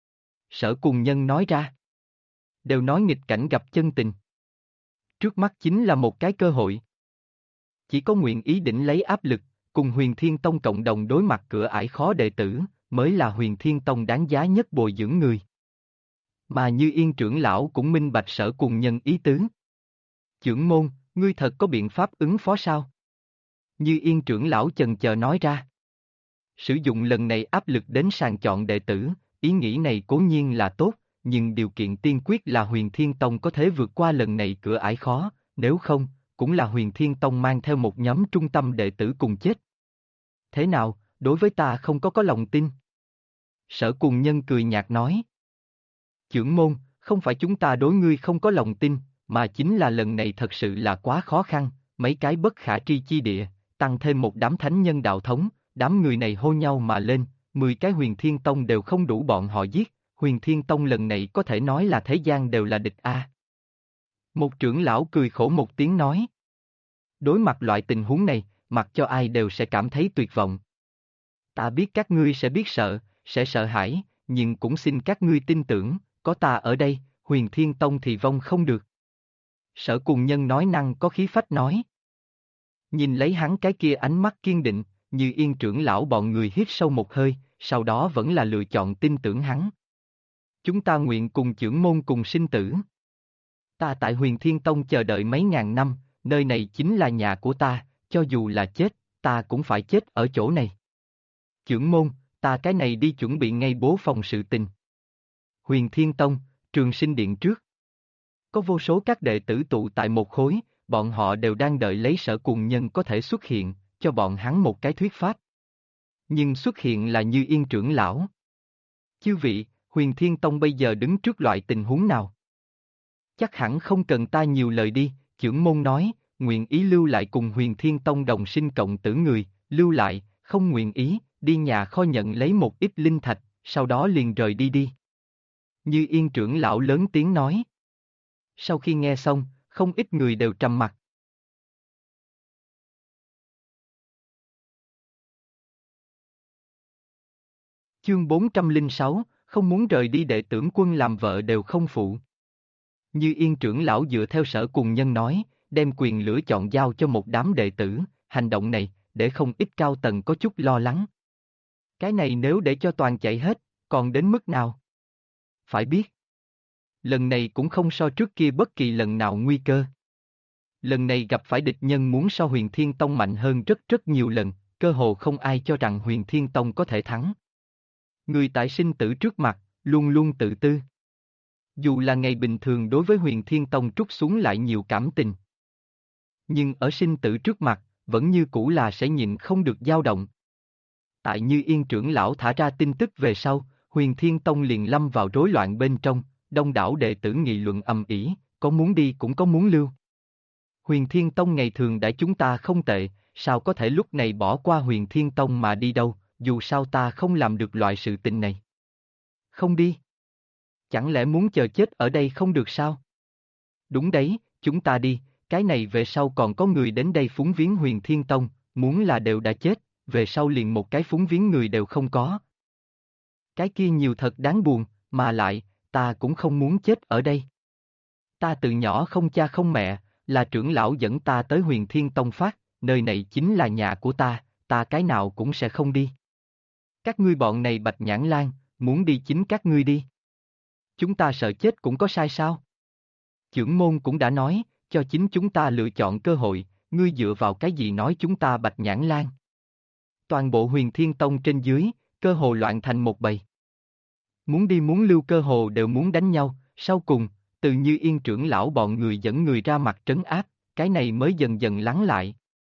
Sở Cùng Nhân nói ra. Đều nói nghịch cảnh gặp chân tình. Trước mắt chính là một cái cơ hội. Chỉ có nguyện ý đỉnh lấy áp lực, cùng Huyền Thiên Tông cộng đồng đối mặt cửa ải khó đệ tử, mới là Huyền Thiên Tông đáng giá nhất bồi dưỡng người. Mà Như Yên trưởng lão cũng minh bạch Sở Cùng Nhân ý tứ. Chưởng môn, ngươi thật có biện pháp ứng phó sao? Như Yên trưởng lão chần chờ nói ra. Sử dụng lần này áp lực đến sàng chọn đệ tử, ý nghĩ này cố nhiên là tốt, nhưng điều kiện tiên quyết là Huyền Thiên Tông có thể vượt qua lần này cửa ải khó, nếu không, cũng là Huyền Thiên Tông mang theo một nhóm trung tâm đệ tử cùng chết. Thế nào, đối với ta không có lòng tin? Sở Cùng Nhân cười nhạt nói. Chưởng môn, không phải chúng ta đối ngươi không có lòng tin, mà chính là lần này thật sự là quá khó khăn, mấy cái bất khả tri chi địa, tăng thêm một đám thánh nhân đạo thống, đám người này hô nhau mà lên, 10 cái Huyền Thiên Tông đều không đủ bọn họ giết, Huyền Thiên Tông lần này có thể nói là thế gian đều là địch a. Một trưởng lão cười khổ một tiếng nói. Đối mặt loại tình huống này, mặc cho ai đều sẽ cảm thấy tuyệt vọng. Ta biết các ngươi sẽ biết sợ, sẽ sợ hãi, nhưng cũng xin các ngươi tin tưởng, có ta ở đây, Huyền Thiên Tông thì vong không được. Sở Cùng Nhân nói năng có khí phách nói. Nhìn lấy hắn cái kia ánh mắt kiên định, Như Yên trưởng lão bọn người hít sâu một hơi, sau đó vẫn là lựa chọn tin tưởng hắn. Chúng ta nguyện cùng chưởng môn cùng sinh tử. Ta tại Huyền Thiên Tông chờ đợi mấy ngàn năm, nơi này chính là nhà của ta, cho dù là chết, ta cũng phải chết ở chỗ này. Chưởng môn, ta cái này đi chuẩn bị ngay bố phòng sự tình. Huyền Thiên Tông, Trường Sinh Điện trước. Có vô số các đệ tử tụ tại một khối, bọn họ đều đang đợi lấy Sở Cùng Nhân có thể xuất hiện, cho bọn hắn một cái thuyết pháp. Nhưng xuất hiện là Như Yên trưởng lão. Chư vị, Huyền Thiên Tông bây giờ đứng trước loại tình huống nào? Chắc hẳn không cần ta nhiều lời đi, chưởng môn nói, nguyện ý lưu lại cùng Huyền Thiên Tông đồng sinh cộng tử người, lưu lại, không nguyện ý, đi nhà kho nhận lấy một ít linh thạch, sau đó liền rời đi đi. Như Yên trưởng lão lớn tiếng nói. Sau khi nghe xong, không ít người đều trầm mặc. Chương 406, không muốn rời đi đệ tưởng quân làm vợ đều không phụ. Như Yên trưởng lão dựa theo Sở Cùng Nhân nói, đem quyền lựa chọn giao cho một đám đệ tử, hành động này, để không ít cao tầng có chút lo lắng. Cái này nếu để cho toàn chạy hết, còn đến mức nào? Phải biết. Lần này cũng không so trước kia bất kỳ lần nào nguy cơ. Lần này gặp phải địch nhân muốn so Huyền Thiên Tông mạnh hơn rất rất nhiều lần, cơ hồ không ai cho rằng Huyền Thiên Tông có thể thắng. Người tại sinh tử trước mặt, luôn luôn tự tư. Dù là ngày bình thường đối với Huyền Thiên Tông trút xuống lại nhiều cảm tình. Nhưng ở sinh tử trước mặt, vẫn như cũ là sẽ nhịn không được dao động. Tại Như Yên trưởng lão thả ra tin tức về sau, Huyền Thiên Tông liền lâm vào rối loạn bên trong, đông đảo đệ tử nghị luận ầm ĩ, có muốn đi cũng có muốn lưu. Huyền Thiên Tông ngày thường đã chúng ta không tệ, sao có thể lúc này bỏ qua Huyền Thiên Tông mà đi đâu, dù sao ta không làm được loại sự tình này. Không đi. Chẳng lẽ muốn chờ chết ở đây không được sao? Đúng đấy, chúng ta đi, cái này về sau còn có người đến đây phúng viếng Huyền Thiên Tông, muốn là đều đã chết, về sau liền một cái phúng viếng người đều không có. Cái kia nhiều thật đáng buồn, mà lại, ta cũng không muốn chết ở đây. Ta từ nhỏ không cha không mẹ, là trưởng lão dẫn ta tới Huyền Thiên Tông phát, nơi này chính là nhà của ta cái nào cũng sẽ không đi. Các ngươi bọn này Bạch Nhãn Lang, muốn đi chính các ngươi đi. Chúng ta sợ chết cũng có sai sao? Chưởng môn cũng đã nói, cho chính chúng ta lựa chọn cơ hội, ngươi dựa vào cái gì nói chúng ta Bạch Nhãn Lang? Toàn bộ Huyền Thiên Tông trên dưới, cơ hồ loạn thành một bầy. Muốn đi muốn lưu cơ hồ đều muốn đánh nhau, sau cùng, từ Như Yên trưởng lão bọn người dẫn người ra mặt trấn áp, cái này mới dần dần lắng lại.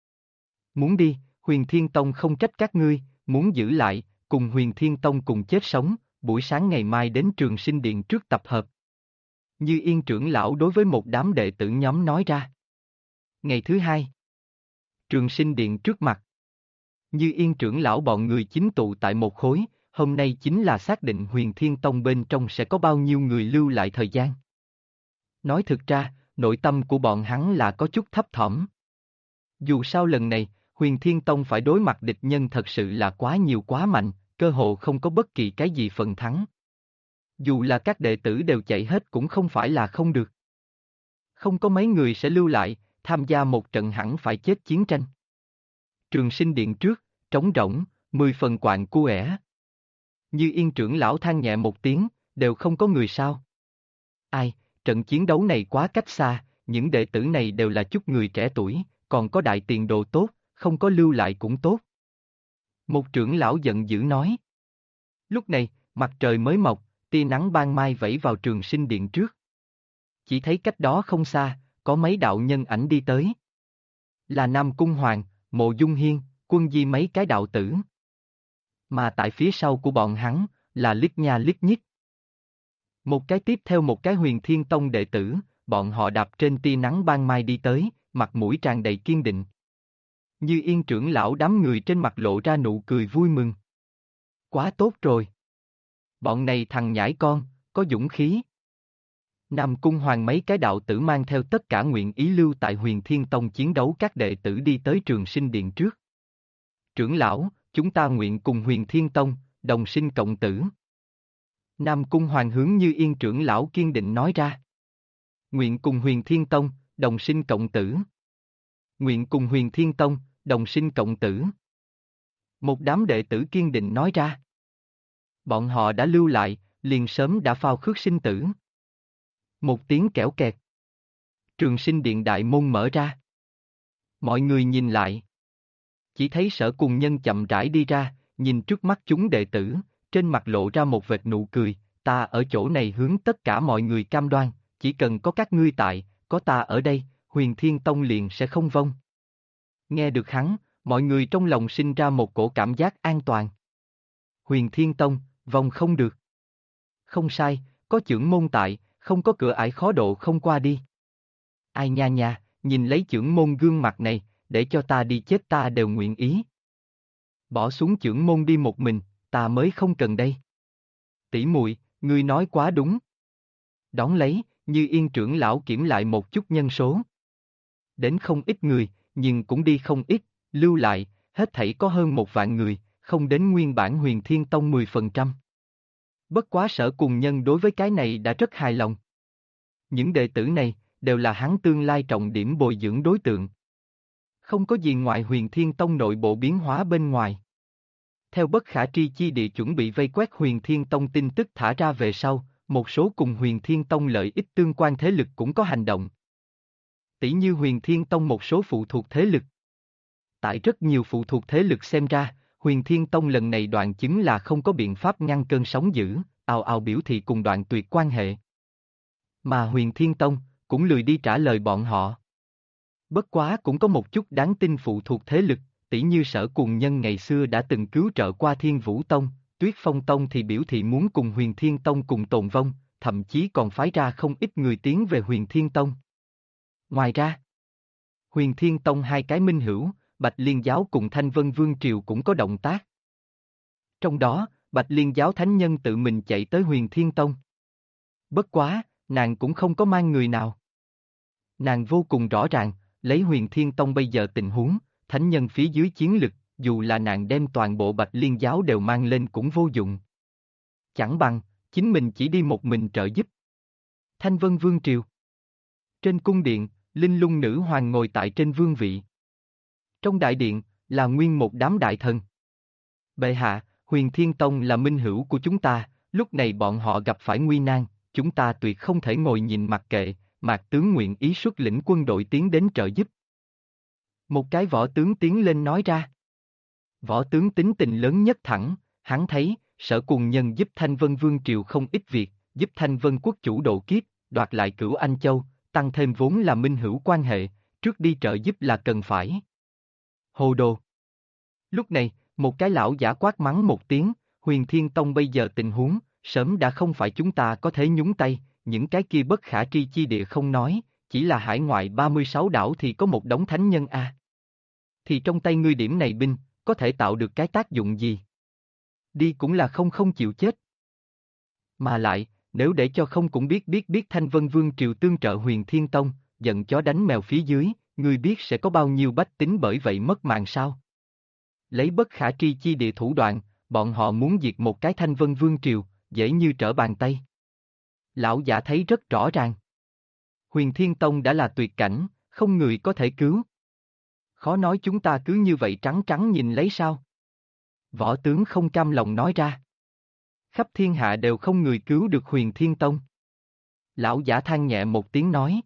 Muốn đi, Huyền Thiên Tông không trách các ngươi, muốn giữ lại, cùng Huyền Thiên Tông cùng chết sống, buổi sáng ngày mai đến Trường Sinh Điện trước tập hợp. Như Yên trưởng lão đối với một đám đệ tử nhóm nói ra. Ngày thứ hai, Trường Sinh Điện trước mặt. Như Yên trưởng lão bọn người chính tụ tại một khối, hôm nay chính là xác định Huyền Thiên Tông bên trong sẽ có bao nhiêu người lưu lại thời gian. Nói thực ra, nội tâm của bọn hắn là có chút thấp thỏm. Dù sao lần này, Huyền Thiên Tông phải đối mặt địch nhân thật sự là quá nhiều quá mạnh, cơ hồ không có bất kỳ cái gì phần thắng. Dù là các đệ tử đều chạy hết cũng không phải là không được. Không có mấy người sẽ lưu lại, tham gia một trận hẳn phải chết chiến tranh. Trường Sinh Điện trước, trống rỗng, 10 phần quạng cu. Như Yên trưởng lão than nhẹ một tiếng, đều không có người sao. Ai, trận chiến đấu này quá cách xa, những đệ tử này đều là chút người trẻ tuổi, còn có đại tiền đồ tốt, không có lưu lại cũng tốt. Một trưởng lão giận dữ nói. Lúc này, mặt trời mới mọc, tia nắng ban mai vẩy vào Trường Sinh Điện trước. Chỉ thấy cách đó không xa, có mấy đạo nhân ảnh đi tới. Là Nam Cung Hoàng, Mộ Dung Hiên, Quân Di mấy cái đạo tử. Mà tại phía sau của bọn hắn, là Lít Nha Lít Nhít. Một cái tiếp theo một cái Huyền Thiên Tông đệ tử, bọn họ đạp trên tia nắng ban mai đi tới, mặt mũi tràn đầy kiên định. Như Yên trưởng lão đám người trên mặt lộ ra nụ cười vui mừng. Quá tốt rồi. Bọn này thằng nhãi con, có dũng khí. Nam Cung Hoàng mấy cái đạo tử mang theo tất cả nguyện ý lưu tại Huyền Thiên Tông chiến đấu các đệ tử đi tới Trường Sinh Điện trước. Trưởng lão, chúng ta nguyện cùng Huyền Thiên Tông, đồng sinh cộng tử. Nam Cung Hoàng hướng Như Yên trưởng lão kiên định nói ra. Nguyện cùng Huyền Thiên Tông, đồng sinh cộng tử. Nguyện cùng Huyền Thiên Tông, đồng sinh cộng tử. Một đám đệ tử kiên định nói ra. Bọn họ đã lưu lại, liền sớm đã phao khước sinh tử. Một tiếng kẽo kẹt. Trường Sinh Điện đại môn mở ra. Mọi người nhìn lại. Chỉ thấy Sở Cùng Nhân chậm rãi đi ra, nhìn trước mắt chúng đệ tử, trên mặt lộ ra một vệt nụ cười, ta ở chỗ này hướng tất cả mọi người cam đoan, chỉ cần có các ngươi tại, có ta ở đây, Huyền Thiên Tông liền sẽ không vong. Nghe được hắn, mọi người trong lòng sinh ra một cổ cảm giác an toàn. Huyền Thiên Tông, vong không được. Không sai, có chưởng môn tại, không có cửa ải khó độ không qua đi. Ai nha nha, nhìn lấy chưởng môn gương mặt này, để cho ta đi chết ta đều nguyện ý. Bỏ xuống chưởng môn đi một mình, ta mới không cần đây. Tỷ muội, ngươi nói quá đúng. Đón lấy, Như Yên trưởng lão kiểm lại một chút nhân số. Đến không ít người, nhưng cũng đi không ít, lưu lại, hết thảy có hơn 1 vạn người, không đến nguyên bản Huyền Thiên Tông 10%. Bất quá Sở Cùng Nhân đối với cái này đã rất hài lòng. Những đệ tử này, đều là hắn tương lai trọng điểm bồi dưỡng đối tượng. Không có gì ngoài Huyền Thiên Tông nội bộ biến hóa bên ngoài. Theo bất khả tri chi địa chuẩn bị vây quét Huyền Thiên Tông tin tức thả ra về sau, một số cùng Huyền Thiên Tông lợi ích tương quan thế lực cũng có hành động. Tỷ như Huyền Thiên Tông một số phụ thuộc thế lực. Tại rất nhiều phụ thuộc thế lực xem ra, Huyền Thiên Tông lần này đoạn chứng là không có biện pháp ngăn cơn sóng dữ, ào ào biểu thị cùng đoạn tuyệt quan hệ. Mà Huyền Thiên Tông cũng lười đi trả lời bọn họ. Bất quá cũng có một chút đáng tin phụ thuộc thế lực, tỷ như Sở Cuồng Nhân ngày xưa đã từng cứu trợ qua Thiên Vũ Tông, Tuyết Phong Tông thì biểu thị muốn cùng Huyền Thiên Tông cùng tồn vong, thậm chí còn phái ra không ít người tiến về Huyền Thiên Tông. Ngoài ra, Huyền Thiên Tông hai cái minh hữu, Bạch Liên Giáo cùng Thanh Vân Vương Triều cũng có động tác. Trong đó, Bạch Liên Giáo thánh nhân tự mình chạy tới Huyền Thiên Tông. Bất quá, nàng cũng không có mang người nào. Nàng vô cùng rõ ràng, lấy Huyền Thiên Tông bây giờ tình huống, thánh nhân phía dưới chiến lực, dù là nàng đem toàn bộ Bạch Liên Giáo đều mang lên cũng vô dụng. Chẳng bằng, chính mình chỉ đi một mình trợ giúp. Thanh Vân Vương Triều. Trên cung điện, Linh Lung Nữ Hoàng ngồi tại trên vương vị. Trong đại điện, là nguyên một đám đại thần. Bệ hạ, Huyền Thiên Tông là minh hữu của chúng ta, lúc này bọn họ gặp phải nguy nan, chúng ta tuyệt không thể ngồi nhìn mặc kệ, Mạc tướng nguyện ý xuất lĩnh quân đội tiến đến trợ giúp. Một cái võ tướng tiến lên nói ra. Võ tướng tính tình lớn nhất thẳng, hắn thấy, Sở Cuồng Nhân giúp Thanh Vân Vương Triều không ít việc, giúp Thanh Vân quốc chủ độ kiếp, đoạt lại Cửu Anh Châu, tăng thêm vốn là minh hữu quan hệ, trước đi trợ giúp là cần phải. Hồ đồ. Lúc này, một cái lão giả quát mắng một tiếng, Huyền Thiên Tông bây giờ tình huống, sớm đã không phải chúng ta có thể nhúng tay, những cái kia bất khả tri chi địa không nói, chỉ là hải ngoại 36 đảo thì có một đống thánh nhân a. Thì trong tay ngươi điểm này binh, có thể tạo được cái tác dụng gì? Đi cũng là không chịu chết. Mà lại, nếu để cho không cũng biết Thanh Vân Vương Triều tương trợ Huyền Thiên Tông, giận chó đánh mèo phía dưới, ngươi biết sẽ có bao nhiêu bách tính bởi vậy mất mạng sao? Lấy bất khả tri chi địa thủ đoạn, bọn họ muốn diệt một cái Thanh Vân Vương Triều, dễ như trở bàn tay. Lão giả thấy rất rõ ràng. Huyền Thiên Tông đã là tuyệt cảnh, không người có thể cứu. Khó nói chúng ta cứ như vậy trắng trắng nhìn lấy sao? Võ tướng không cam lòng nói ra. Khắp thiên hạ đều không người cứu được Huyền Thiên Tông. Lão giả than nhẹ một tiếng nói.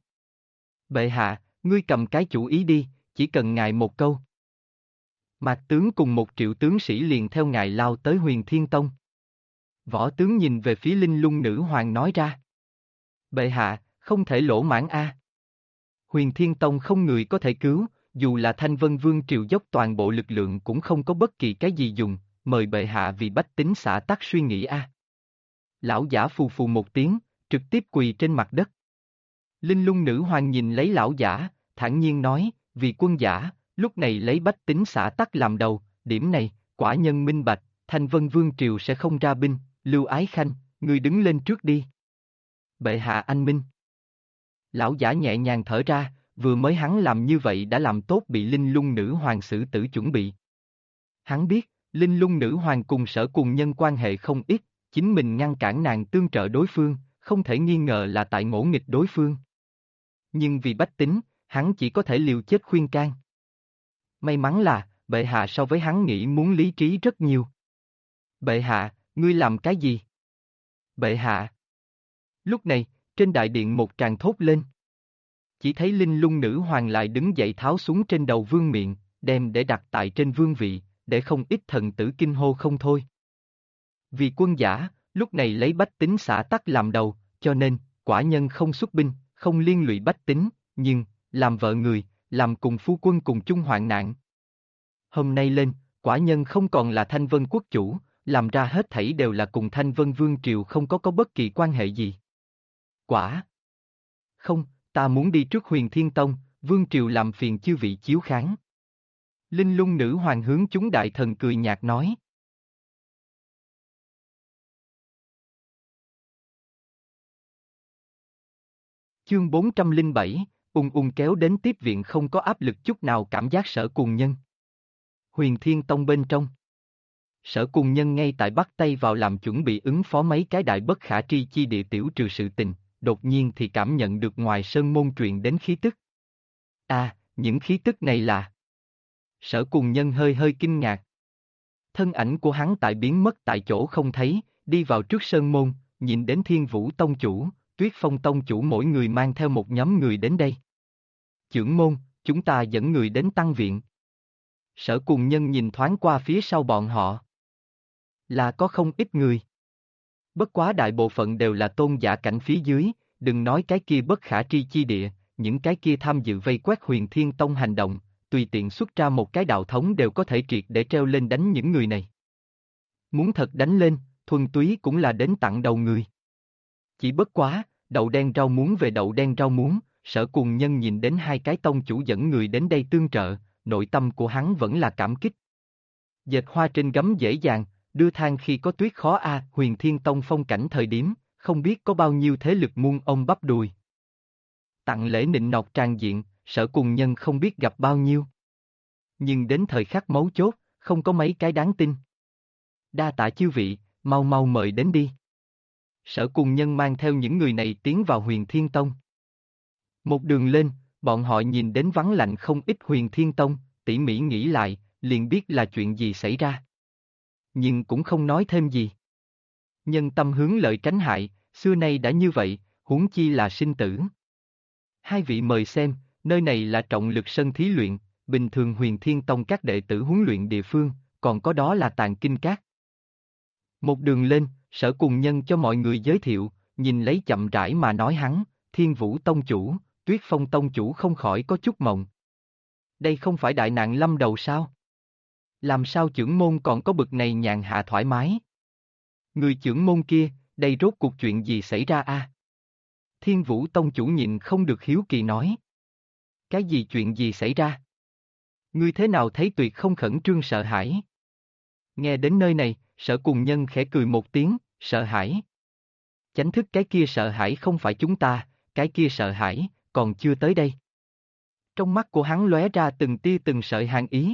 Bệ hạ, ngươi cầm cái chủ ý đi, chỉ cần ngài một câu. Mạc tướng cùng 1 triệu tướng sĩ liền theo ngài lao tới Huyền Thiên Tông. Võ tướng nhìn về phía Linh Lung Nữ Hoàng nói ra. Bệ hạ, không thể lỗ mãn a. Huyền Thiên Tông không người có thể cứu, dù là Thanh Vân Vương Triều dốc toàn bộ lực lượng cũng không có bất kỳ cái gì dùng, mời bệ hạ vì bách tính xả tắc suy nghĩ a. Lão giả phù phù một tiếng, trực tiếp quỳ trên mặt đất. Linh Lung Nữ Hoàng nhìn lấy lão giả, thản nhiên nói, vì quân giả, lúc này lấy bách tính xả tắc làm đầu, điểm này, quả nhân minh bạch, Thanh Vân Vương Triều sẽ không ra binh, Lưu Ái Khanh, ngươi đứng lên trước đi. Bệ hạ anh minh. Lão giả nhẹ nhàng thở ra, vừa mới hắn làm như vậy đã làm tốt bị Linh Lung Nữ Hoàng xử tử chuẩn bị. Hắn biết, Linh Lung Nữ Hoàng cùng Sở Cuồng Nhân quan hệ không ít, chính mình ngăn cản nàng tương trợ đối phương, không thể nghi ngờ là tại ngỗ nghịch đối phương. Nhưng vì bách tính, hắn chỉ có thể liều chết khuyên can. May mắn là, bệ hạ so với hắn nghĩ muốn lý trí rất nhiều. Bệ hạ, ngươi làm cái gì? Bệ hạ. Lúc này, trên đại điện một tràng thốt lên. Chỉ thấy Linh Lung Nữ Hoàng lại đứng dậy tháo xuống trên đầu vương miện, đem để đặt tại trên vương vị, để không ít thần tử kinh hô không thôi. Vì quân giả, lúc này lấy bách tính xả tắc làm đầu, cho nên, quả nhân không xuất binh, không liên lụy bách tính, nhưng, làm vợ người, làm cùng phu quân cùng chung hoạn nạn. Hôm nay lên, quả nhân không còn là Thanh Vân quốc chủ, làm ra hết thảy đều là cùng Thanh Vân Vương Triều không có bất kỳ quan hệ gì. Quả! Không, ta muốn đi trước Huyền Thiên Tông, Vương Triều làm phiền chư vị chiếu kháng. Linh Lung Nữ Hoàng hướng chúng đại thần cười nhạt nói. Chương 407, kéo đến tiếp viện không có áp lực chút nào cảm giác Sở Cuồng Nhân. Huyền Thiên Tông bên trong. Sở Cuồng Nhân ngay tại bắt tay vào làm chuẩn bị ứng phó mấy cái đại bất khả tri chi địa tiểu trừ sự tình, đột nhiên thì cảm nhận được ngoài sơn môn truyền đến khí tức. À, những khí tức này là... Sở Cuồng Nhân hơi kinh ngạc. Thân ảnh của hắn tại biến mất tại chỗ không thấy, đi vào trước sơn môn, nhìn đến Thiên Vũ Tông Chủ, Tuyết Phong Tông Chủ mỗi người mang theo một nhóm người đến đây. Chưởng môn, chúng ta dẫn người đến tăng viện. Sở Cùng Nhân nhìn thoáng qua phía sau bọn họ. Là có không ít người. Bất quá đại bộ phận đều là tôn giả cảnh phía dưới, đừng nói cái kia bất khả tri chi địa, những cái kia tham dự vây quét Huyền Thiên Tông hành động, tùy tiện xuất ra một cái đạo thống đều có thể triệt để treo lên đánh những người này. Muốn thật đánh lên, thuần túy cũng là đến tặng đầu người. Chỉ bất quá, đậu đen rau muống về đậu đen rau muống, Sở Cùng Nhân nhìn đến hai cái tông chủ dẫn người đến đây tương trợ, nội tâm của hắn vẫn là cảm kích. Dệt hoa trên gấm dễ dàng, đưa than khi có tuyết khó a. Huyền Thiên Tông phong cảnh thời điểm, không biết có bao nhiêu thế lực muôn ông bắp đùi. Tặng lễ nịnh nọt tràn diện, Sở Cùng Nhân không biết gặp bao nhiêu. Nhưng đến thời khắc mấu chốt, không có mấy cái đáng tin. Đa tạ chư vị, mau mau mời đến đi. Sở Cùng Nhân mang theo những người này tiến vào Huyền Thiên Tông. Một đường lên, bọn họ nhìn đến vắng lạnh không ít Huyền Thiên Tông, tỉ mỉ nghĩ lại, liền biết là chuyện gì xảy ra. Nhưng cũng không nói thêm gì. Nhân tâm hướng lợi tránh hại, xưa nay đã như vậy, huống chi là sinh tử. Hai vị mời xem, nơi này là trọng lực sân thí luyện, bình thường Huyền Thiên Tông các đệ tử huấn luyện địa phương, còn có đó là Tàng Kinh Các. Một đường lên, Sở Cùng Nhân cho mọi người giới thiệu, nhìn lấy chậm rãi mà nói hắn, Thiên Vũ Tông Chủ, Tuyết Phong Tông Chủ không khỏi có chút mộng. Đây không phải đại nạn lâm đầu sao? Làm sao chưởng môn còn có bực này nhàn hạ thoải mái? Người chưởng môn kia, đây rốt cuộc chuyện gì xảy ra a? Thiên Vũ Tông Chủ nhịn không được hiếu kỳ nói. Cái gì chuyện gì xảy ra? Ngươi thế nào thấy tuyệt không khẩn trương sợ hãi? Nghe đến nơi này, Sở Cùng Nhân khẽ cười một tiếng, sợ hãi. Chánh thức cái kia sợ hãi không phải chúng ta, cái kia sợ hãi, còn chưa tới đây. Trong mắt của hắn lóe ra từng tia từng sợi hàn ý.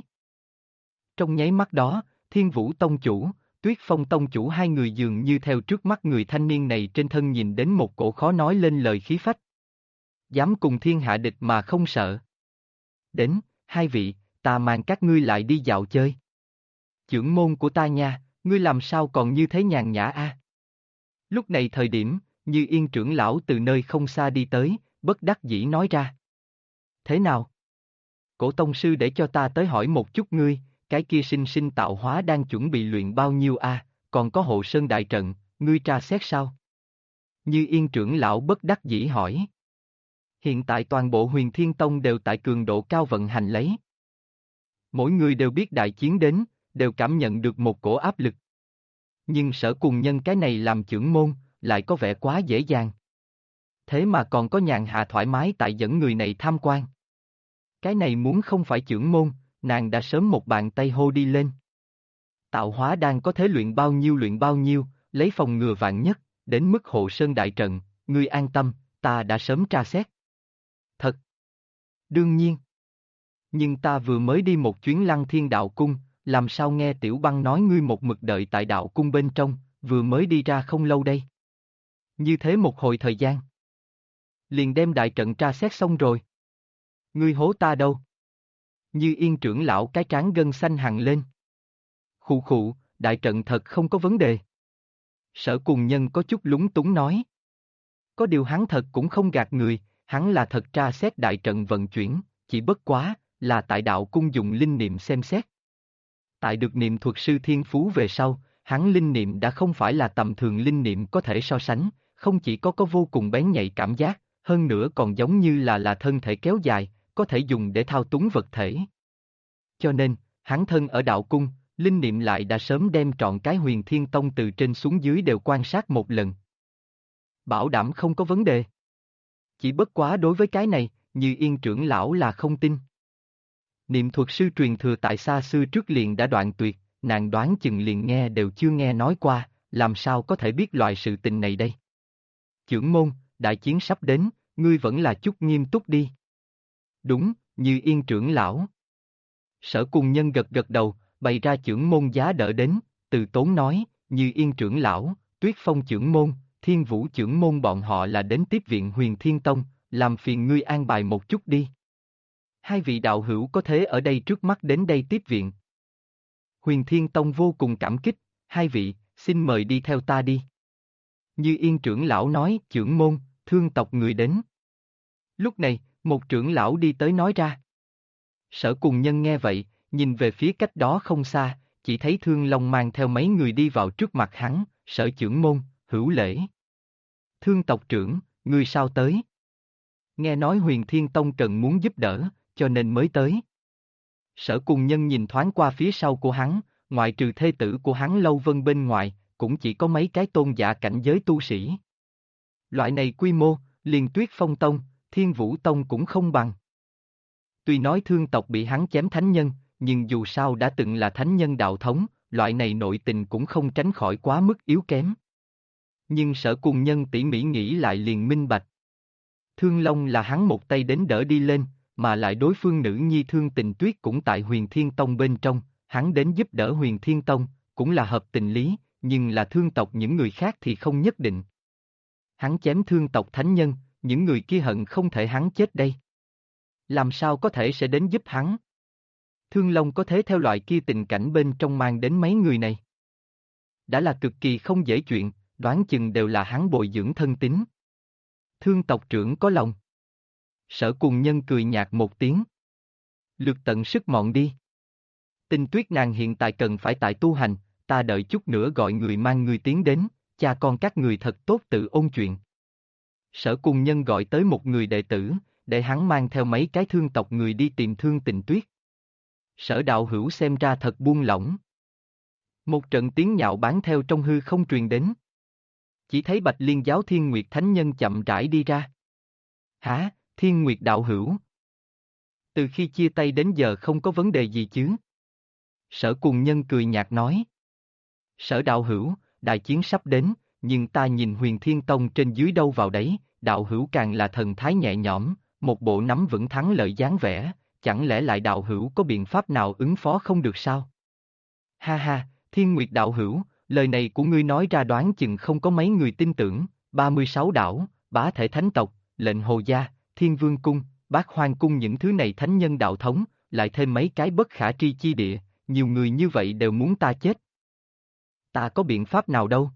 Trong nháy mắt đó, Thiên Vũ Tông Chủ, Tuyết Phong Tông Chủ hai người dường như theo trước mắt người thanh niên này trên thân nhìn đến một cổ khó nói lên lời khí phách. Dám cùng thiên hạ địch mà không sợ. Đến, hai vị, ta mang các ngươi lại đi dạo chơi. Chưởng môn của ta nha, ngươi làm sao còn như thế nhàn nhã a? Lúc này thời điểm, Như Yên trưởng lão từ nơi không xa đi tới, bất đắc dĩ nói ra. Thế nào? Cổ tông sư để cho ta tới hỏi một chút ngươi, cái kia sinh sinh tạo hóa đang chuẩn bị luyện bao nhiêu a? Còn có hộ sơn đại trận, ngươi tra xét sao? Như Yên trưởng lão bất đắc dĩ hỏi. Hiện tại toàn bộ Huyền Thiên Tông đều tại cường độ cao vận hành lấy. Mỗi người đều biết đại chiến đến, đều cảm nhận được một cổ áp lực. Nhưng Sở Cùng Nhân cái này làm chưởng môn, lại có vẻ quá dễ dàng. Thế mà còn có nhàn hạ thoải mái tại dẫn người này tham quan. Cái này muốn không phải chưởng môn, nàng đã sớm một bàn tay hô đi lên. Tạo hóa đang có thể luyện bao nhiêu, lấy phòng ngừa vạn nhất, đến mức hộ sơn đại trận, ngươi an tâm, ta đã sớm tra xét. Thật. Đương nhiên. Nhưng ta vừa mới đi một chuyến Lăng Thiên Đạo Cung, làm sao nghe Tiểu Băng nói ngươi một mực đợi tại đạo cung bên trong, vừa mới đi ra không lâu đây. Như thế một hồi thời gian. Liền đem đại trận tra xét xong rồi. Ngươi hố ta đâu? Như Yên trưởng lão cái trán gân xanh hằn lên. Khụ khụ, đại trận thật không có vấn đề. Sở Cùng Nhân có chút lúng túng nói. Có điều hắn thật cũng không gạt người, hắn là thật tra xét đại trận vận chuyển, chỉ bất quá, là tại đạo cung dùng linh niệm xem xét. Tại được niệm thuật sư thiên phú về sau, hắn linh niệm đã không phải là tầm thường linh niệm có thể so sánh, không chỉ có vô cùng bén nhạy cảm giác, hơn nữa còn giống như là thân thể kéo dài, có thể dùng để thao túng vật thể. Cho nên, hắn thân ở đạo cung, linh niệm lại đã sớm đem trọn cái Huyền Thiên Tông từ trên xuống dưới đều quan sát một lần. Bảo đảm không có vấn đề. Chỉ bất quá đối với cái này, Như Yên trưởng lão là không tin. Niệm thuật sư truyền thừa tại xa xưa trước liền đã đoạn tuyệt, nàng đoán chừng liền nghe đều chưa nghe nói qua, làm sao có thể biết loại sự tình này đây. Chưởng môn, đại chiến sắp đến, ngươi vẫn là chút nghiêm túc đi. Đúng, Như Yên trưởng lão. Sở Cùng Nhân gật gật đầu, bày ra chưởng môn giá đỡ đến, từ tốn nói, Như Yên trưởng lão, Tuyết Phong trưởng môn, Thiên Vũ trưởng môn bọn họ là đến tiếp viện Huyền Thiên Tông, làm phiền ngươi an bài một chút đi. Hai vị đạo hữu có thế ở đây trước mắt đến đây tiếp viện. Huyền Thiên Tông vô cùng cảm kích, hai vị, xin mời đi theo ta đi. Như Yên trưởng lão nói, trưởng môn, thương tộc người đến. Lúc này, một trưởng lão đi tới nói ra. Sở Cùng Nhân nghe vậy, nhìn về phía cách đó không xa, chỉ thấy Thương Long mang theo mấy người đi vào trước mặt hắn, Sở trưởng môn, hữu lễ. Thương tộc trưởng, ngươi sao tới? Nghe nói Huyền Thiên Tông cần muốn giúp đỡ, cho nên mới tới. Sở Cùng Nhân nhìn thoáng qua phía sau của hắn, ngoại trừ thê tử của hắn Lâu Vân bên ngoài, cũng chỉ có mấy cái tôn giả cảnh giới tu sĩ. Loại này quy mô, liền Tuyết Phong Tông, Thiên Vũ Tông cũng không bằng. Tuy nói thương tộc bị hắn chém thánh nhân, nhưng dù sao đã từng là thánh nhân đạo thống, loại này nội tình cũng không tránh khỏi quá mức yếu kém. Nhưng Sở Cùng Nhân tỉ mỉ nghĩ lại liền minh bạch. Thương Long là hắn một tay đến đỡ đi lên, mà lại đối phương nữ nhi Thương Tình Tuyết cũng tại Huyền Thiên Tông bên trong, hắn đến giúp đỡ Huyền Thiên Tông, cũng là hợp tình lý, nhưng là thương tộc những người khác thì không nhất định. Hắn chém thương tộc thánh nhân, những người kia hận không thể hắn chết đây. Làm sao có thể sẽ đến giúp hắn? Thương Long có thế theo loại kia tình cảnh bên trong mang đến mấy người này. Đã là cực kỳ không dễ chuyện, đoán chừng đều là hắn bồi dưỡng thân tín. Thương tộc trưởng có lòng. Sở Cùng Nhân cười nhạt một tiếng. Lược tận sức mọn đi. Tình Tuyết nàng hiện tại cần phải tại tu hành, ta đợi chút nữa gọi người mang người tiến đến, cha con các người thật tốt tự ôn chuyện. Sở Cùng Nhân gọi tới một người đệ tử, để hắn mang theo mấy cái thương tộc người đi tìm Thương Tình Tuyết. Sở đạo hữu xem ra thật buông lỏng. Một trận tiếng nhạo báng theo trong hư không truyền đến. Chỉ thấy Bạch Liên giáo Thiên Nguyệt Thánh Nhân chậm rãi đi ra. Hả, Thiên Nguyệt đạo hữu? Từ khi chia tay đến giờ không có vấn đề gì chứ? Sở Cùng Nhân cười nhạt nói. Sở đạo hữu, đại chiến sắp đến, nhưng ta nhìn Huyền Thiên Tông trên dưới đâu vào đấy, đạo hữu càng là thần thái nhẹ nhõm, một bộ nắm vững thắng lợi dáng vẻ, chẳng lẽ lại đạo hữu có biện pháp nào ứng phó không được sao? Ha ha, Thiên Nguyệt đạo hữu, lời này của ngươi nói ra đoán chừng không có mấy người tin tưởng, 36 đảo, bá thể thánh tộc, lệnh hồ gia, Thiên Vương cung, Bát Hoang cung những thứ này thánh nhân đạo thống, lại thêm mấy cái bất khả tri chi địa, nhiều người như vậy đều muốn ta chết. Ta có biện pháp nào đâu?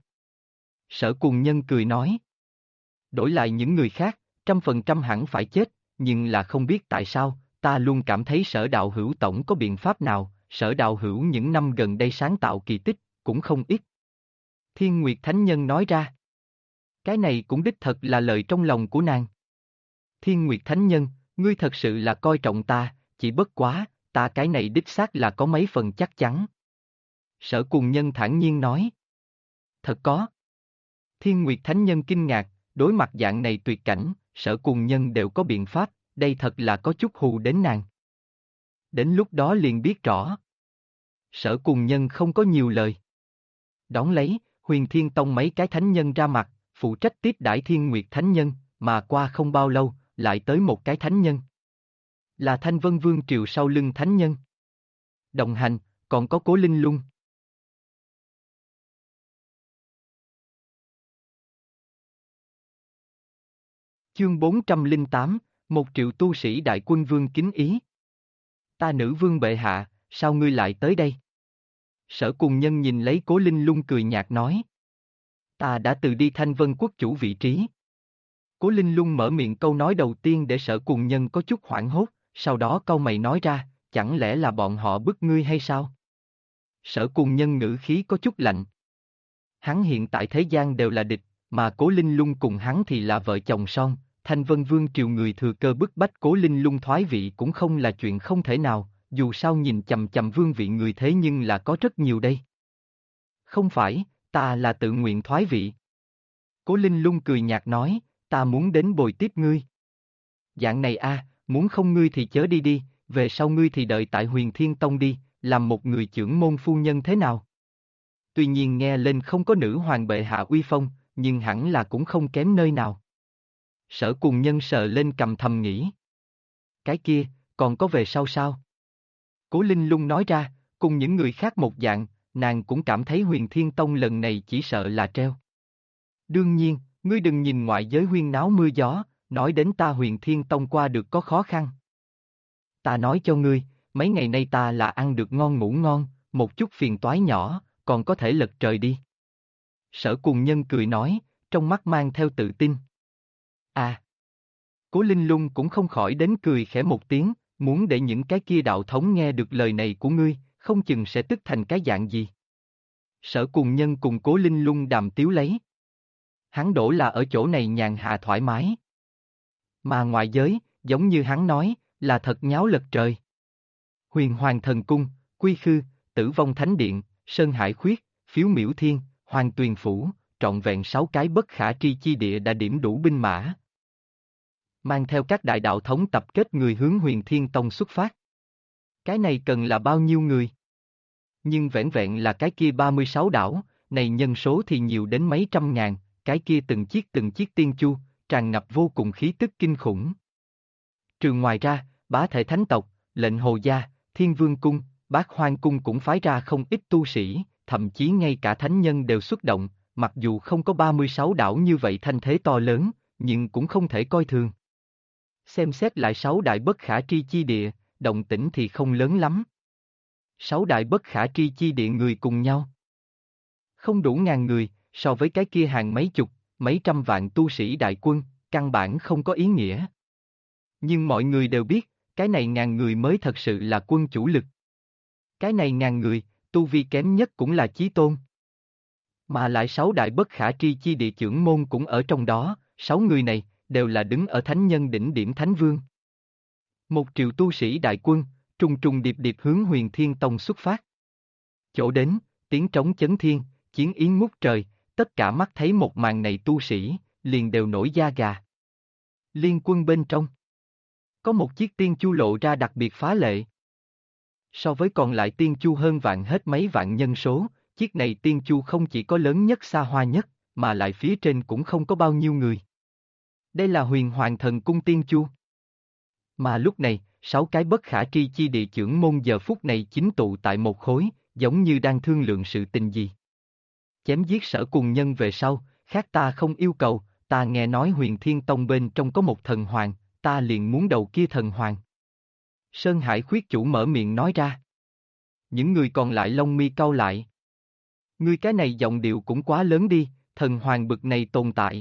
Sở Cùng Nhân cười nói. Đổi lại những người khác, 100% hẳn phải chết, nhưng là không biết tại sao, ta luôn cảm thấy Sở đạo hữu tổng có biện pháp nào, Sở đạo hữu những năm gần đây sáng tạo kỳ tích, cũng không ít. Thiên Nguyệt Thánh Nhân nói ra. Cái này cũng đích thật là lời trong lòng của nàng. Thiên Nguyệt Thánh Nhân, ngươi thật sự là coi trọng ta, chỉ bất quá, ta cái này đích xác là có mấy phần chắc chắn. Sở Cùng Nhân thản nhiên nói. Thật có. Thiên Nguyệt Thánh Nhân kinh ngạc, đối mặt dạng này tuyệt cảnh, Sở Cùng Nhân đều có biện pháp, đây thật là có chút hù đến nàng. Đến lúc đó liền biết rõ. Sở Cùng Nhân không có nhiều lời. Đón lấy, Huyền Thiên Tông mấy cái thánh nhân ra mặt, phụ trách tiếp đãi Thiên Nguyệt Thánh Nhân, mà qua không bao lâu, lại tới một cái thánh nhân. Là Thanh Vân Vương Triều sau lưng thánh nhân. Đồng hành, còn có Cố Linh Lung. Chương 408, 1 triệu tu sĩ đại quân vương kính ý. Ta nữ vương bệ hạ, sao ngươi lại tới đây? Sở Cùng Nhân nhìn lấy Cố Linh Lung cười nhạt nói. Ta đã từ đi Thanh Vân quốc chủ vị trí. Cố Linh Lung mở miệng câu nói đầu tiên để Sở Cùng Nhân có chút hoảng hốt, sau đó câu mày nói ra, chẳng lẽ là bọn họ bức ngươi hay sao? Sở Cùng Nhân ngữ khí có chút lạnh. Hắn hiện tại thế gian đều là địch, mà Cố Linh Lung cùng hắn thì là vợ chồng son, Thanh Vân Vương triều người thừa cơ bức bách Cố Linh Lung thoái vị cũng không là chuyện không thể nào, dù sao nhìn chằm chằm vương vị người thế nhưng là có rất nhiều đây. Không phải, ta là tự nguyện thoái vị. Cố Linh Lung cười nhạt nói, ta muốn đến bồi tiếp ngươi. Dạng này a, muốn không ngươi thì chớ đi đi, về sau ngươi thì đợi tại Huyền Thiên Tông đi, làm một người trưởng môn phu nhân thế nào? Tuy nhiên nghe lên không có nữ hoàng bệ hạ uy phong, nhưng hẳn là cũng không kém nơi nào. Sở Cùng Nhân sờ lên cầm thầm nghĩ. Cái kia, còn có về sau sao? Cố Linh Lung nói ra, cùng những người khác một dạng, nàng cũng cảm thấy Huyền Thiên Tông lần này chỉ sợ là treo. Đương nhiên, ngươi đừng nhìn ngoại giới huyên náo mưa gió, nói đến ta Huyền Thiên Tông qua được có khó khăn. Ta nói cho ngươi, mấy ngày nay ta là ăn được ngon ngủ ngon, một chút phiền toái nhỏ, còn có thể lật trời đi. Sở Cùng Nhân cười nói, trong mắt mang theo tự tin. À! Cố Linh Lung cũng không khỏi đến cười khẽ một tiếng, muốn để những cái kia đạo thống nghe được lời này của ngươi, không chừng sẽ tức thành cái dạng gì. Sở Cùng Nhân cùng Cố Linh Lung đàm tiếu lấy. Hắn đổ là ở chỗ này nhàn hạ thoải mái. Mà ngoại giới, giống như hắn nói, là thật nháo lật trời. Huyền Hoàng Thần Cung, Quy Khư, Tử Vong Thánh Điện, Sơn Hải Khuyết, Phiếu Miểu Thiên, Hoàng Tuyền Phủ, trọn vẹn 6 cái bất khả tri chi địa đã điểm đủ binh mã. Mang theo các đại đạo thống tập kết người hướng Huyền Thiên Tông xuất phát. Cái này cần là bao nhiêu người? Nhưng vẻn vẹn là cái kia 36 đảo, này nhân số thì nhiều đến mấy trăm ngàn, cái kia từng chiếc tiên chu, tràn ngập vô cùng khí tức kinh khủng. Trường ngoài ra, bá thể thánh tộc, lệnh hồ gia, thiên vương cung, bát hoang cung cũng phái ra không ít tu sĩ, thậm chí ngay cả thánh nhân đều xuất động, mặc dù không có 36 đảo như vậy thanh thế to lớn, nhưng cũng không thể coi thường. Xem xét lại 6 đại bất khả tri chi địa, động tĩnh thì không lớn lắm. 6 đại bất khả tri chi địa người cùng nhau. Không đủ ngàn người, so với cái kia hàng mấy chục, mấy trăm vạn tu sĩ đại quân, căn bản không có ý nghĩa. Nhưng mọi người đều biết, cái này ngàn người mới thật sự là quân chủ lực. Cái này ngàn người, tu vi kém nhất cũng là chí tôn. Mà lại 6 đại bất khả tri chi địa trưởng môn cũng ở trong đó, 6 người này, đều là đứng ở thánh nhân đỉnh điểm thánh vương. 1 triệu tu sĩ đại quân, trùng trùng điệp điệp hướng Huyền Thiên Tông xuất phát. Chỗ đến, tiếng trống chấn thiên, chiến yến ngút trời, tất cả mắt thấy một màn này tu sĩ, liền đều nổi da gà. Liên quân bên trong. Có một chiếc tiên chu lộ ra đặc biệt phá lệ. So với còn lại tiên chu hơn vạn hết mấy vạn nhân số, chiếc này tiên chu không chỉ có lớn nhất xa hoa nhất, mà lại phía trên cũng không có bao nhiêu người. Đây là Huyền Hoàng Thần Cung tiên chu. Mà lúc này, 6 cái bất khả tri chi địa trưởng môn giờ phút này chính tụ tại một khối, giống như đang thương lượng sự tình gì. Chém giết Sở Cùng Nhân về sau, khác ta không yêu cầu, ta nghe nói Huyền Thiên Tông bên trong có một thần hoàng, ta liền muốn đầu kia thần hoàng. Sơn Hải Khuyết chủ mở miệng nói ra. Những người còn lại lông mi cau lại. Ngươi cái này giọng điệu cũng quá lớn đi, thần hoàng bực này tồn tại.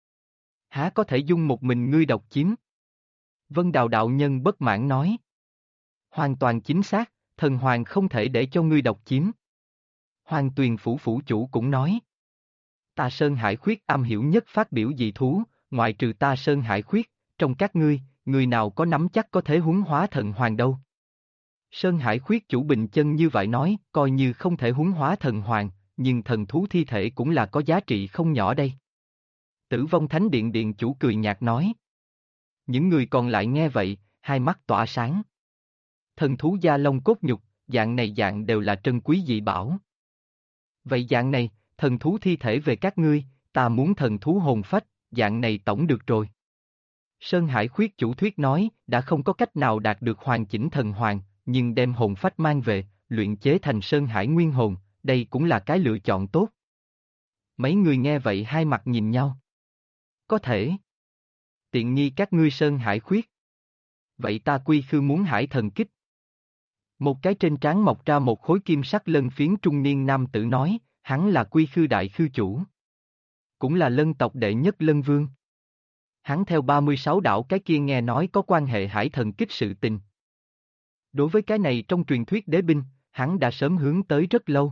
Há có thể dung một mình ngươi độc chiếm? Vân Đào đạo nhân bất mãn nói. Hoàn toàn chính xác, thần hoàng không thể để cho ngươi độc chiếm. Hoàng Tuyền Phủ phủ chủ cũng nói. Ta Sơn Hải Khuyết am hiểu nhất phát biểu dị thú, ngoại trừ ta Sơn Hải Khuyết, trong các ngươi, người nào có nắm chắc có thể huấn hóa thần hoàng đâu. Sơn Hải Khuyết chủ bình chân như vậy nói, coi như không thể huấn hóa thần hoàng, nhưng thần thú thi thể cũng là có giá trị không nhỏ đây. Tử Vong Thánh Điện điện chủ cười nhạt nói. Những người còn lại nghe vậy, hai mắt tỏa sáng. Thần thú da lông cốt nhục, dạng này dạng đều là trân quý dị bảo. Vậy dạng này, thần thú thi thể về các ngươi, ta muốn thần thú hồn phách, dạng này tổng được rồi. Sơn Hải Khuyết chủ thuyết nói, đã không có cách nào đạt được hoàn chỉnh thần hoàng, nhưng đem hồn phách mang về, luyện chế thành Sơn Hải Nguyên Hồn, đây cũng là cái lựa chọn tốt. Mấy người nghe vậy hai mặt nhìn nhau. Có thể. Tiện nghi các ngươi Sơn Hải Khuyết. Vậy ta Quy Khư muốn Hải Thần Kích. Một cái trên trán mọc ra một khối kim sắc lân phiến trung niên nam tử nói, hắn là Quy Khư đại khư chủ. Cũng là lân tộc đệ nhất lân vương. Hắn theo 36 đảo cái kia nghe nói có quan hệ Hải Thần Kích sự tình. Đối với cái này trong truyền thuyết đế binh, hắn đã sớm hướng tới rất lâu.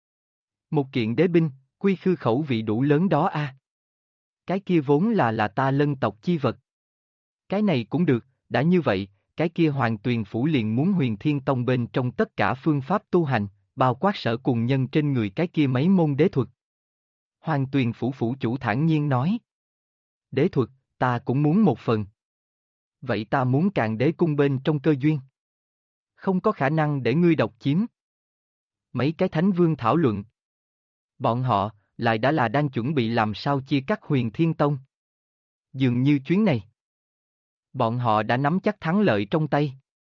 Một kiện đế binh, Quy Khư khẩu vị đủ lớn đó a. Cái kia vốn là ta lân tộc chi vật. Cái này cũng được, đã như vậy, cái kia Hoàng Tuyền Phủ liền muốn Huyền Thiên Tông bên trong tất cả phương pháp tu hành, bao quát Sở Cùng Nhân trên người cái kia mấy môn đế thuật. Hoàng Tuyền Phủ phủ chủ thản nhiên nói. Đế thuật, ta cũng muốn một phần. Vậy ta muốn Càn Đế cung bên trong cơ duyên. Không có khả năng để ngươi độc chiếm. Mấy cái thánh vương thảo luận. Bọn họ, lại đã là đang chuẩn bị làm sao chia cắt Huyền Thiên Tông. Dường như chuyến này, bọn họ đã nắm chắc thắng lợi trong tay.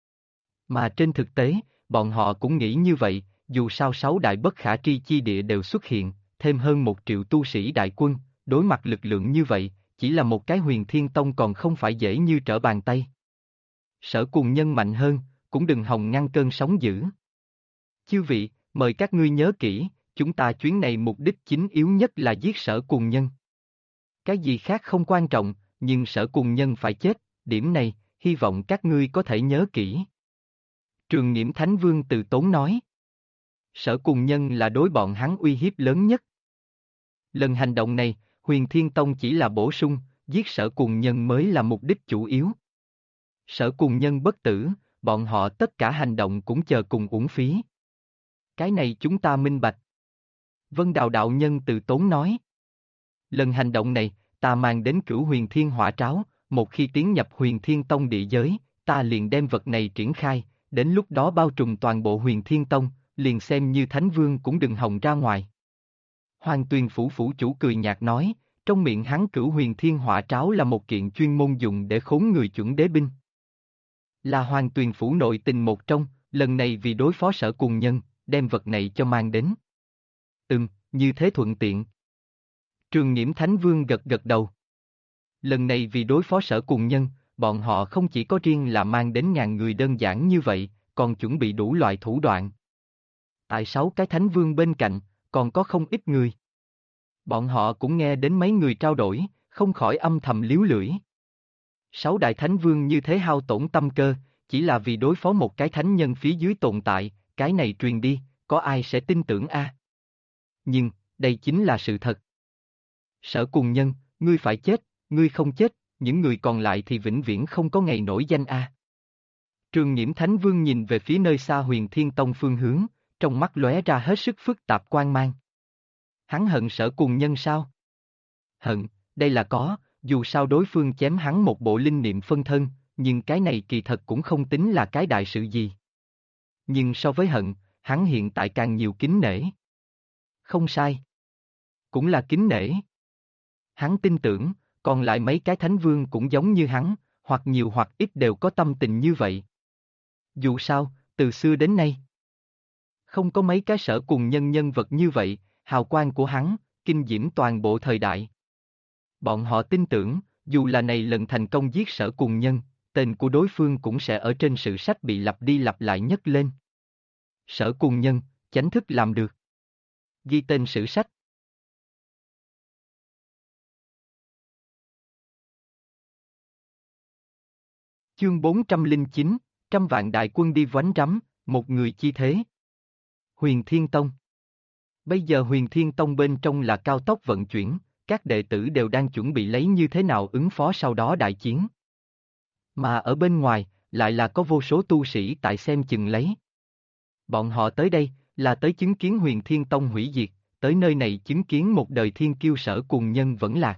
Mà trên thực tế, bọn họ cũng nghĩ như vậy, dù sao 6 đại bất khả tri chi địa đều xuất hiện, thêm hơn 1 triệu tu sĩ đại quân, đối mặt lực lượng như vậy, chỉ là một cái Huyền Thiên Tông còn không phải dễ như trở bàn tay. Sở Cùng Nhân mạnh hơn, cũng đừng hòng ngăn cơn sóng dữ. Chư vị, Mời các ngươi nhớ kỹ, chúng ta chuyến này mục đích chính yếu nhất là giết Sở Cùng Nhân. Cái gì khác không quan trọng, nhưng Sở Cùng Nhân phải chết, điểm này, hy vọng các ngươi có thể nhớ kỹ. Trường Nghiễm Thánh Vương từ tốn nói. Sở Cùng Nhân là đối bọn hắn uy hiếp lớn nhất. Lần hành động này, Huyền Thiên Tông chỉ là bổ sung, giết Sở Cùng Nhân mới là mục đích chủ yếu. Sở Cùng Nhân bất tử, bọn họ tất cả hành động cũng chờ cùng uổng phí. Cái này chúng ta minh bạch. Vân Đào đạo nhân từ tốn nói. Lần hành động này, ta mang đến Cửu Huyền Thiên Hỏa Tráo, một khi tiến nhập Huyền Thiên Tông địa giới, ta liền đem vật này triển khai, đến lúc đó bao trùm toàn bộ Huyền Thiên Tông, liền xem như Thánh Vương cũng đừng hòng ra ngoài. Hoàng Tuyền Phủ phủ chủ cười nhạt nói, trong miệng hắn Cửu Huyền Thiên Hỏa Tráo là một kiện chuyên môn dùng để khốn người chuẩn đế binh. Là Hoàng Tuyền Phủ nội tình một trong, lần này vì đối phó Sở Cùng Nhân, đem vật này cho mang đến. Như thế thuận tiện. Trường Nghiễm Thánh Vương gật gật đầu. Lần này vì đối phó Sở Cùng Nhân, bọn họ không chỉ có riêng là mang đến ngàn người đơn giản như vậy, còn chuẩn bị đủ loại thủ đoạn. Tại 6 cái Thánh Vương bên cạnh, còn có không ít người. Bọn họ cũng nghe đến mấy người trao đổi, không khỏi âm thầm líu lưỡi. 6 đại Thánh Vương như thế hao tổn tâm cơ, chỉ là vì đối phó một cái thánh nhân phía dưới tồn tại, cái này truyền đi, có ai sẽ tin tưởng a? Nhưng, đây chính là sự thật. Sở Cùng Nhân, ngươi phải chết, ngươi không chết, những người còn lại thì vĩnh viễn không có ngày nổi danh a. Trường Nghiễm Thánh Vương nhìn về phía nơi xa Huyền Thiên Tông phương hướng, trong mắt lóe ra hết sức phức tạp quang mang. Hắn hận Sở Cùng Nhân sao? Hận, đây là có, dù sao đối phương chém hắn một bộ linh niệm phân thân, nhưng cái này kỳ thật cũng không tính là cái đại sự gì. Nhưng so với hận, hắn hiện tại càng nhiều kính nể. Không sai. Cũng là kính nể. Hắn tin tưởng, còn lại mấy cái Thánh Vương cũng giống như hắn, hoặc nhiều hoặc ít đều có tâm tình như vậy. Dù sao, từ xưa đến nay, không có mấy cái Sở Cùng Nhân nhân vật như vậy, hào quang của hắn, kinh diễm toàn bộ thời đại. Bọn họ tin tưởng, dù là này lần thành công giết Sở Cùng Nhân, tên của đối phương cũng sẽ ở trên sử sách bị lặp đi lặp lại nhấc lên. Sở Cùng Nhân, chánh thức làm được. Ghi tên sử sách. Chương 409, trăm vạn đại quân đi vánh rắm, một người chi thế. Huyền Thiên Tông. Bây giờ Huyền Thiên Tông bên trong là cao tốc vận chuyển, các đệ tử đều đang chuẩn bị lấy như thế nào ứng phó sau đó đại chiến. Mà ở bên ngoài, lại là có vô số tu sĩ tại xem chừng lấy. Bọn họ tới đây, là tới chứng kiến Huyền Thiên Tông hủy diệt, tới nơi này chứng kiến một đời thiên kiêu Sở Cùng Nhân vẫn lạc.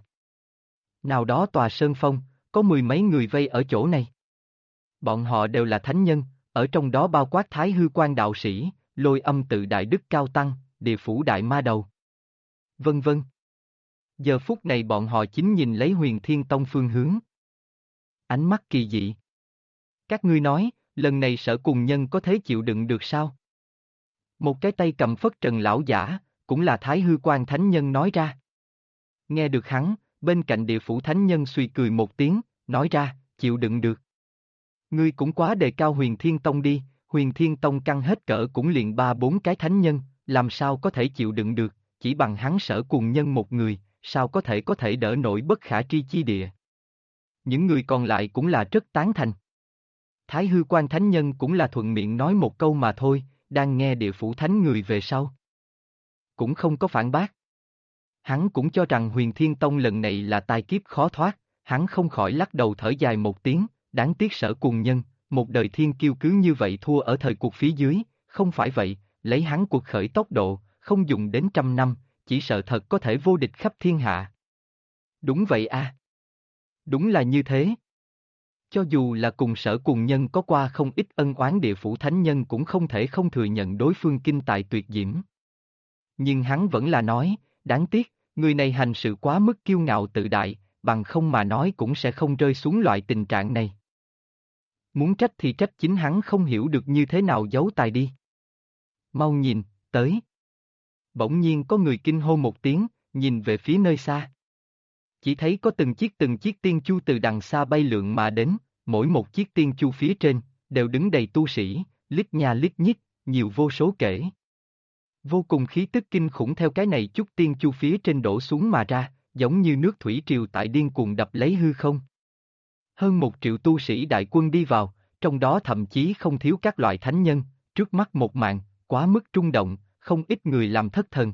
Nào đó tòa sơn phong, có 10 mấy người vây ở chỗ này. Bọn họ đều là thánh nhân, ở trong đó bao quát Thái Hư Quan đạo sĩ, Lôi Âm Tự Đại Đức Cao Tăng, Địa Phủ Đại Ma Đầu. Vân vân. Giờ phút này bọn họ chính nhìn lấy Huyền Thiên Tông phương hướng. Ánh mắt kỳ dị. Các ngươi nói, lần này Sở Cùng Nhân có thế chịu đựng được sao? Một cái tay cầm phất trần lão giả, cũng là Thái Hư Quan Thánh Nhân nói ra. Nghe được hắn, bên cạnh Địa Phủ Thánh Nhân suy cười một tiếng, nói ra, chịu đựng được. Ngươi cũng quá đề cao Huyền Thiên Tông đi, Huyền Thiên Tông căng hết cỡ cũng liền 3-4 cái thánh nhân, làm sao có thể chịu đựng được, chỉ bằng hắn Sở Cùng Nhân một người, sao có thể đỡ nổi bất khả tri chi địa. Những người còn lại cũng là rất tán thành. Thái Hư Quan Thánh Nhân cũng là thuận miệng nói một câu mà thôi, đang nghe Địa Phủ Thánh người về sau. Cũng không có phản bác. Hắn cũng cho rằng Huyền Thiên Tông lần này là tai kiếp khó thoát, hắn không khỏi lắc đầu thở dài một tiếng, đáng tiếc Sở Cùng Nhân, một đời thiên kiêu cứ như vậy thua ở thời cuộc phía dưới, không phải vậy, lấy hắn cuộc khởi tốc độ, không dùng đến 100 năm, chỉ sợ thật có thể vô địch khắp thiên hạ. Đúng vậy a. Đúng là như thế. Cho dù là cùng Sở Cùng Nhân có qua không ít ân oán, Địa Phủ Thánh Nhân cũng không thể không thừa nhận đối phương kinh tài tuyệt diễm. Nhưng hắn vẫn là nói, đáng tiếc, người này hành sự quá mức kiêu ngạo tự đại, bằng không mà nói cũng sẽ không rơi xuống loại tình trạng này. Muốn trách thì trách chính hắn không hiểu được như thế nào giấu tài đi. Mau nhìn, tới. Bỗng nhiên có người kinh hô một tiếng, nhìn về phía nơi xa. Chỉ thấy có từng chiếc tiên chu từ đằng xa bay lượn mà đến, mỗi một chiếc tiên chu phía trên, đều đứng đầy tu sĩ, lít nha lít nhít, nhiều vô số kể. Vô cùng khí tức kinh khủng theo cái này chút tiên chu phía trên đổ xuống mà ra, giống như nước thủy triều tại điên cuồng đập lấy hư không. Hơn 1 triệu tu sĩ đại quân đi vào, trong đó thậm chí không thiếu các loại thánh nhân, trước mắt một màn, quá mức rung động, không ít người làm thất thần.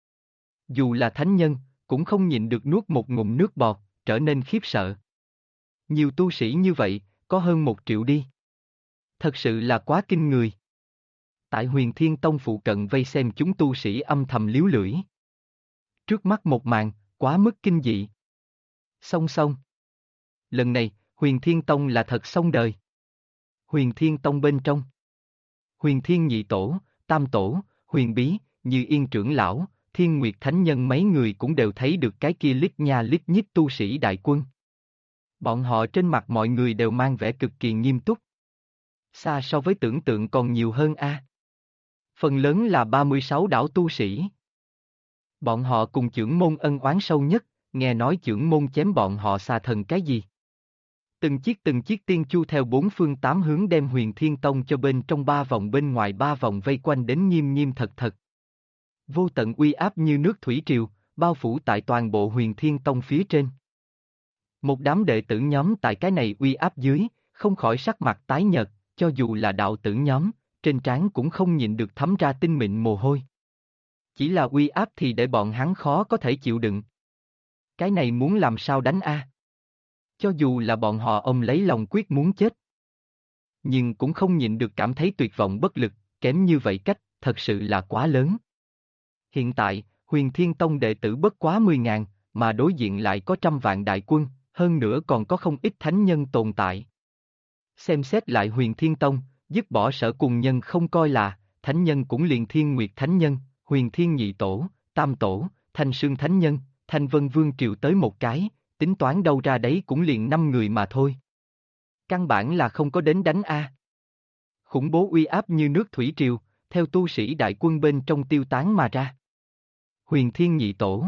Dù là thánh nhân, cũng không nhịn được nuốt một ngụm nước bọt, trở nên khiếp sợ. Nhiều tu sĩ như vậy, có hơn 1 triệu đi. Thật sự là quá kinh người. Tại Huyền Thiên Tông phụ cận vây xem chúng tu sĩ âm thầm líu lưỡi. Trước mắt một màn, quá mức kinh dị. Song song. Lần này, Huyền Thiên Tông là thật xong đời. Huyền Thiên Tông bên trong. Huyền Thiên Nhị Tổ, Tam Tổ, Huyền Bí, Như Yên trưởng lão, Thiên Nguyệt Thánh Nhân mấy người cũng đều thấy được cái kia lít nha lít nhít tu sĩ đại quân. Bọn họ trên mặt mọi người đều mang vẻ cực kỳ nghiêm túc. Xa so với tưởng tượng còn nhiều hơn a. Phần lớn là 36 đảo tu sĩ. Bọn họ cùng chưởng môn ân oán sâu nhất, nghe nói chưởng môn chém bọn họ xà thần cái gì. Từng chiếc tiên chu theo 4 phương 8 hướng đem Huyền Thiên Tông cho bên trong 3 vòng bên ngoài 3 vòng vây quanh đến nghiêm nghiêm thật thật. Vô tận uy áp như nước thủy triều, bao phủ tại toàn bộ Huyền Thiên Tông phía trên. Một đám đệ tử nhóm tại cái này uy áp dưới, không khỏi sắc mặt tái nhợt, cho dù là đạo tử nhóm, trên trán cũng không nhịn được thấm ra tinh mịn mồ hôi. Chỉ là uy áp thì để bọn hắn khó có thể chịu đựng. Cái này muốn làm sao đánh a? Cho dù là bọn họ ông lấy lòng quyết muốn chết. Nhưng cũng không nhịn được cảm thấy tuyệt vọng bất lực, kém như vậy cách, thật sự là quá lớn. Hiện tại, Huyền Thiên Tông đệ tử bất quá 10.000, mà đối diện lại có 100 vạn đại quân, hơn nữa còn có không ít thánh nhân tồn tại. Xem xét lại Huyền Thiên Tông, dứt bỏ Sở Cùng Nhân không coi là, thánh nhân cũng liền Thiên Nguyệt Thánh Nhân, Huyền Thiên Nhị Tổ, Tam Tổ, Thanh Sương Thánh Nhân, Thanh Vân Vương Triều tới một cái, tính toán đâu ra đấy cũng liền 5 người mà thôi. Căn bản là không có đến đánh a. Khủng bố uy áp như nước thủy triều, theo tu sĩ đại quân bên trong tiêu tán mà ra. Huyền Thiên Nhị Tổ,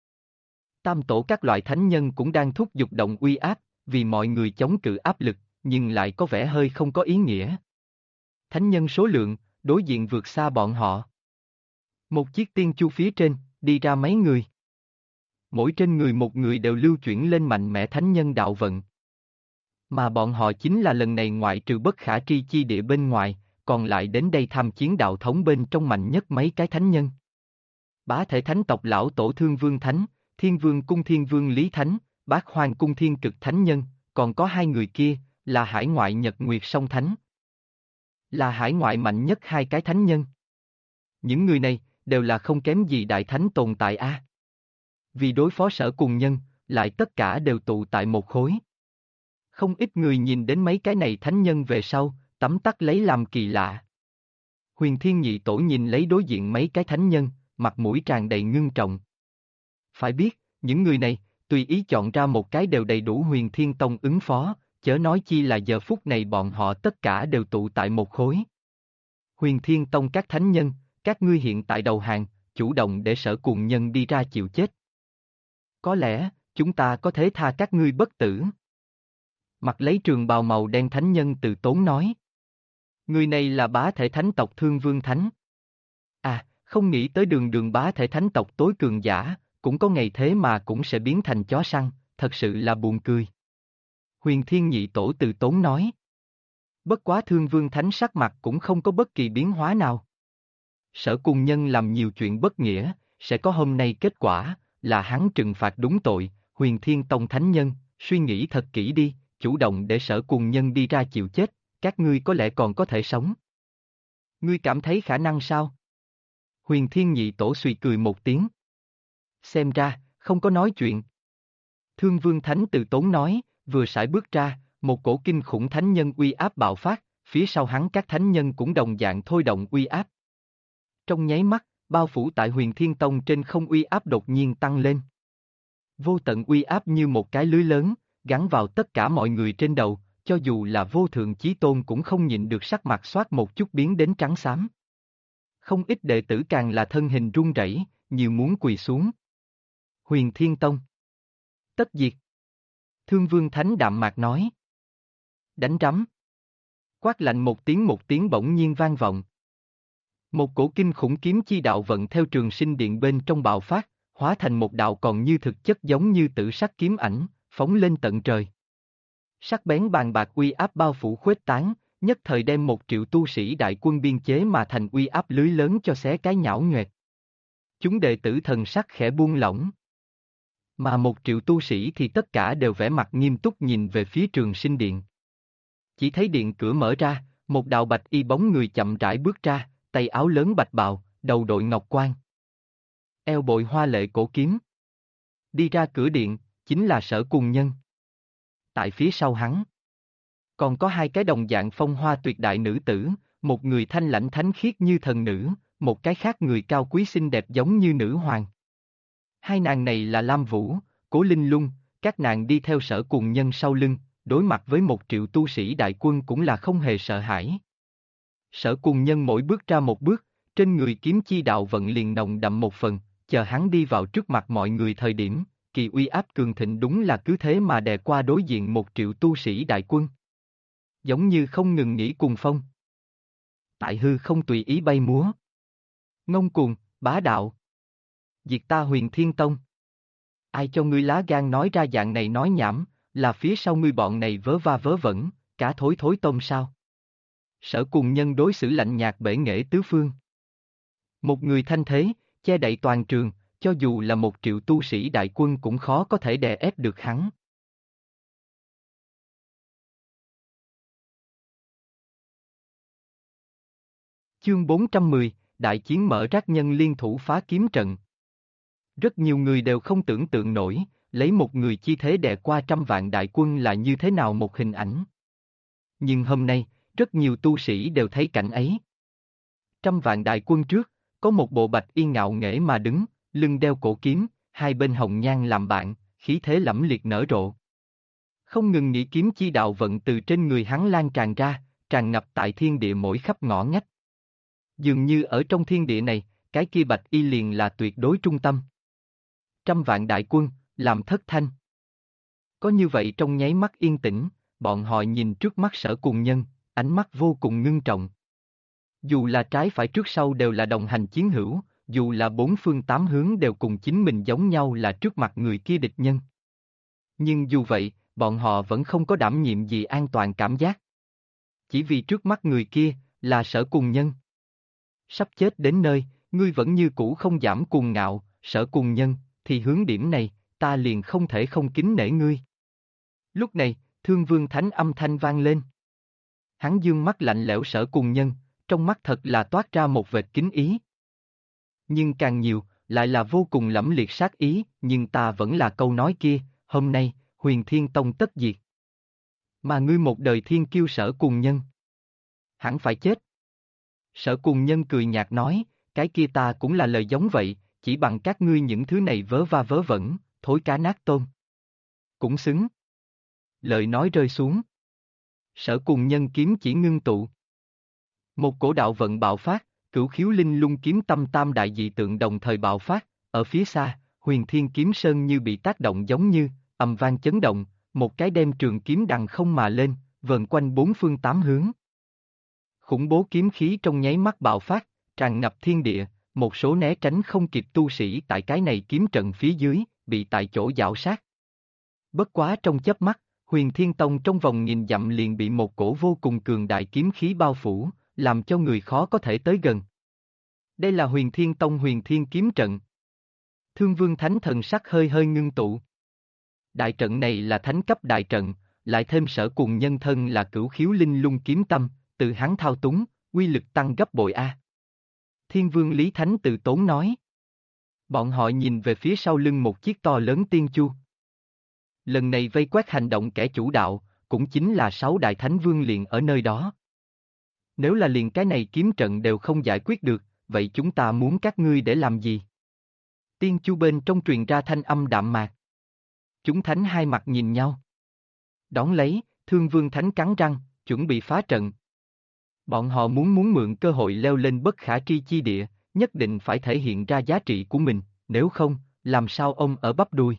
Tam Tổ các loại thánh nhân cũng đang thúc giục động uy áp, vì mọi người chống cự áp lực, nhưng lại có vẻ hơi không có ý nghĩa. Thánh nhân số lượng, đối diện vượt xa bọn họ. Một chiếc tiên chu phía trên, đi ra mấy người. Mỗi trên người một người đều lưu chuyển lên mạnh mẽ thánh nhân đạo vận. Mà bọn họ chính là lần này ngoại trừ bất khả tri chi địa bên ngoài, còn lại đến đây tham chiến đạo thống bên trong mạnh nhất mấy cái thánh nhân. Bá thể thánh tộc lão tổ Thương Vương Thánh, Thiên Vương cung Thiên Vương Lý Thánh, Bát Hoang cung Thiên Cực Thánh Nhân, còn có 2 người kia, là hải ngoại Nhật Nguyệt Song Thánh. Là hải ngoại mạnh nhất 2 cái thánh nhân. Những người này, đều là không kém gì đại thánh tồn tại a. Vì đối phó Sở Cùng Nhân, lại tất cả đều tụ tại một khối. Không ít người nhìn đến mấy cái này thánh nhân về sau, tấm tắc lấy làm kỳ lạ. Huyền Thiên Nhị Tổ nhìn lấy đối diện mấy cái thánh nhân, mặt mũi tràn đầy ngưng trọng. Phải biết, những người này, tùy ý chọn ra một cái đều đầy đủ Huyền Thiên Tông ứng phó, chớ nói chi là giờ phút này bọn họ tất cả đều tụ tại một khối. Huyền Thiên Tông các thánh nhân, các ngươi hiện tại đầu hàng, chủ động để Sở Cùng Nhân đi ra chịu chết. Có lẽ, chúng ta có thể tha các ngươi bất tử. Mặc lấy trường bào màu đen thánh nhân từ tốn nói. Người này là bá thể thánh tộc Thương Vương Thánh. À, không nghĩ tới đường đường bá thể thánh tộc tối cường giả, cũng có ngày thế mà cũng sẽ biến thành chó săn, thật sự là buồn cười. Huyền Thiên Nhị Tổ từ tốn nói. Bất quá Thương Vương Thánh sắc mặt cũng không có bất kỳ biến hóa nào. Sở Cùng Nhân làm nhiều chuyện bất nghĩa, sẽ có hôm nay kết quả, là hắn trừng phạt đúng tội, Huyền Thiên Tông Thánh Nhân, suy nghĩ thật kỹ đi, chủ động để Sở Cùng Nhân đi ra chịu chết, các ngươi có lẽ còn có thể sống. Ngươi cảm thấy khả năng sao? Huyền Thiên Nhị Tổ suy cười một tiếng. Xem ra, không có nói chuyện. Thương Vương Thánh từ tốn nói, vừa sải bước ra, một cổ kinh khủng thánh nhân uy áp bạo phát, phía sau hắn các thánh nhân cũng đồng dạng thôi động uy áp. Trong nháy mắt, bao phủ tại Huyền Thiên Tông trên không uy áp đột nhiên tăng lên. Vô tận uy áp như một cái lưới lớn, gắn vào tất cả mọi người trên đầu, cho dù là vô thượng chí tôn cũng không nhịn được sắc mặt xoát một chút biến đến trắng xám. Không ít đệ tử càng là thân hình run rẩy, nhiều muốn quỳ xuống. Huyền Thiên Tông. Tất diệt. Thương Vương Thánh đạm mạc nói. Đánh rắm. Quát lạnh một tiếng bỗng nhiên vang vọng. Một cổ kinh khủng kiếm chi đạo vận theo Trường Sinh Điện bên trong bạo phát, hóa thành một đạo còn như thực chất giống như tử sắc kiếm ảnh, phóng lên tận trời. Sắc bén bàn bạc uy áp bao phủ khuếch tán, nhất thời đem 1 triệu tu sĩ đại quân biên chế mà thành uy áp lưới lớn cho xé cái nhão nhoẹt. Chúng đệ tử thần sắc khẽ buông lỏng. Mà 1 triệu tu sĩ thì tất cả đều vẻ mặt nghiêm túc nhìn về phía Trường Sinh Điện. Chỉ thấy điện cửa mở ra, một đạo bạch y bóng người chậm rãi bước ra, tay áo lớn bạch bào, đầu đội ngọc quan. Eo bội hoa lệ cổ kiếm. Đi ra cửa điện, chính là Sở Cùng Nhân. Tại phía sau hắn, còn có 2 cái đồng dạng phong hoa tuyệt đại nữ tử, một người thanh lãnh thánh khiết như thần nữ, một cái khác người cao quý xinh đẹp giống như nữ hoàng. 2 nàng này là Lam Vũ, Cố Linh Lung, các nàng đi theo Sở Cùng Nhân sau lưng, đối mặt với 1 triệu tu sĩ đại quân cũng là không hề sợ hãi. Sở Cùng Nhân mỗi bước ra một bước, trên người kiếm chi đạo vận liền nồng đậm một phần, chờ hắn đi vào trước mặt mọi người thời điểm, kỳ uy áp cường thịnh đúng là cứ thế mà đè qua đối diện 1 triệu tu sĩ đại quân. Giống như không ngừng nghỉ cùng phong. Tại hư không tùy ý bay múa. Ngông cuồng, bá đạo. Diệt ta Huyền Thiên Tông. Ai cho ngươi lá gan nói ra dạng này nói nhảm, là phía sau ngươi bọn này vớ va vớ vẩn, cả thối thối tôm sao? Sở Cùng Nhân đối xử lạnh nhạt bể nghệ tứ phương. Một người thanh thế, che đậy toàn trường, cho dù là 1 triệu tu sĩ đại quân cũng khó có thể đè ép được hắn. Chương 410, Đại chiến mở rác nhân liên thủ phá kiếm trận. Rất nhiều người đều không tưởng tượng nổi, lấy một người chi thế đè qua trăm vạn đại quân là như thế nào một hình ảnh. Nhưng hôm nay, rất nhiều tu sĩ đều thấy cảnh ấy. Trăm vạn đại quân trước, có một bộ bạch y ngạo nghễ mà đứng, lưng đeo cổ kiếm, 2 bên hồng nhan làm bạn, khí thế lẫm liệt nở rộ. Không ngừng nghĩ kiếm chi đạo vận từ trên người hắn lan tràn ra, tràn ngập tại thiên địa mỗi khắp ngõ ngách. Dường như ở trong thiên địa này, cái kia bạch y liền là tuyệt đối trung tâm. Trăm vạn đại quân, làm thất thanh. Có như vậy trong nháy mắt yên tĩnh, bọn họ nhìn trước mắt Sở Cùng Nhân, ánh mắt vô cùng ngưng trọng. Dù là trái phải trước sau đều là đồng hành chiến hữu, dù là 4 phương 8 hướng đều cùng chính mình giống nhau là trước mặt người kia địch nhân. Nhưng dù vậy, bọn họ vẫn không có đảm nhiệm gì an toàn cảm giác. Chỉ vì trước mắt người kia, là Sở Cùng Nhân. Sắp chết đến nơi, ngươi vẫn như cũ không giảm cuồng ngạo, Sở Cùng Nhân, thì hướng điểm này, ta liền không thể không kính nể ngươi. Lúc này, Thương Vương Thánh âm thanh vang lên. Hắn dương mắt lạnh lẽo Sở Cùng Nhân, trong mắt thật là toát ra một vệt kính ý. Nhưng càng nhiều, lại là vô cùng lẫm liệt sát ý, nhưng ta vẫn là câu nói kia, hôm nay, Huyền Thiên Tông tất diệt. Mà ngươi một đời thiên kiêu Sở Cùng Nhân. Hẳn phải chết. Sở Cùng Nhân cười nhạt nói, cái kia ta cũng là lời giống vậy, chỉ bằng các ngươi những thứ này vớ va vớ vẩn, thối cá nát tôm. Cũng xứng. Lời nói rơi xuống. Sở Cùng Nhân kiếm chỉ ngưng tụ. Một cổ đạo vận bạo phát, Cửu Khiếu Linh Lung kiếm tâm tam đại dị tượng đồng thời bạo phát, ở phía xa, Huyền Thiên Kiếm Sơn như bị tác động giống như, ầm vang chấn động, một cái đem trường kiếm đằng không mà lên, vờn quanh 4 phương 8 hướng. Khủng bố kiếm khí trong nháy mắt bạo phát, tràn ngập thiên địa, một số né tránh không kịp tu sĩ tại cái này kiếm trận phía dưới, bị tại chỗ giảo sát. Bất quá trong chớp mắt, Huyền Thiên Tông trong vòng nghìn dặm liền bị một cổ vô cùng cường đại kiếm khí bao phủ, làm cho người khó có thể tới gần. Đây là Huyền Thiên Tông Huyền Thiên kiếm trận. Thương Vương Thánh thần sắc hơi hơi ngưng tụ. Đại trận này là thánh cấp đại trận, lại thêm Sở Cùng Nhân thân là Cửu Khiếu Linh Lung kiếm tâm, từ hắn thao túng, uy lực tăng gấp bội a. Thiên Vương Lý Thánh từ tốn nói. Bọn họ nhìn về phía sau lưng một chiếc to lớn tiên chu. Lần này vây quét hành động kẻ chủ đạo, cũng chính là 6 đại thánh vương liền ở nơi đó. Nếu là liền cái này kiếm trận đều không giải quyết được, vậy chúng ta muốn các ngươi để làm gì? Tiên chu bên trong truyền ra thanh âm đạm mạc. Chúng thánh hai mặt nhìn nhau. Đón lấy, Thương Vương Thánh cắn răng, chuẩn bị phá trận. Bọn họ muốn mượn cơ hội leo lên bất khả tri chi địa, nhất định phải thể hiện ra giá trị của mình, nếu không, làm sao ông ở bắp đùi.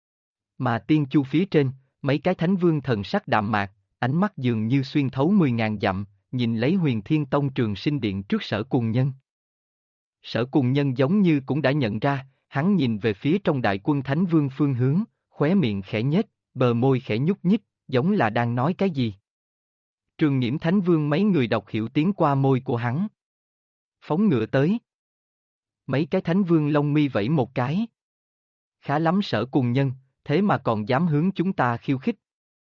Mà tiên chu phía trên, mấy cái thánh vương thần sắc đạm mạc, ánh mắt dường như xuyên thấu 10.000 dặm, nhìn lấy Huyền Thiên Tông Trường Sinh Điện trước Sở Cùng Nhân. Sở Cùng Nhân giống như cũng đã nhận ra, hắn nhìn về phía trong đại quân Thánh Vương phương hướng, khóe miệng khẽ nhếch, bờ môi khẽ nhúc nhích, giống là đang nói cái gì. Trường Nghiễm Thánh Vương mấy người đọc hiểu tiếng qua môi của hắn. Phóng ngựa tới. Mấy cái Thánh Vương lông mi vẫy một cái. Khá lắm Sở Cùng Nhân, thế mà còn dám hướng chúng ta khiêu khích.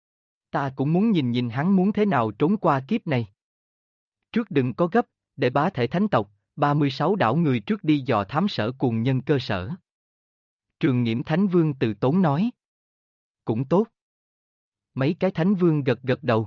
Ta cũng muốn nhìn nhìn hắn muốn thế nào trốn qua kiếp này. Trước đừng có gấp, để bá thể thánh tộc, 36 đảo người trước đi dò thám Sở Cùng Nhân cơ sở. Trường Nghiễm Thánh Vương từ tốn nói. Cũng tốt. Mấy cái Thánh Vương gật gật đầu.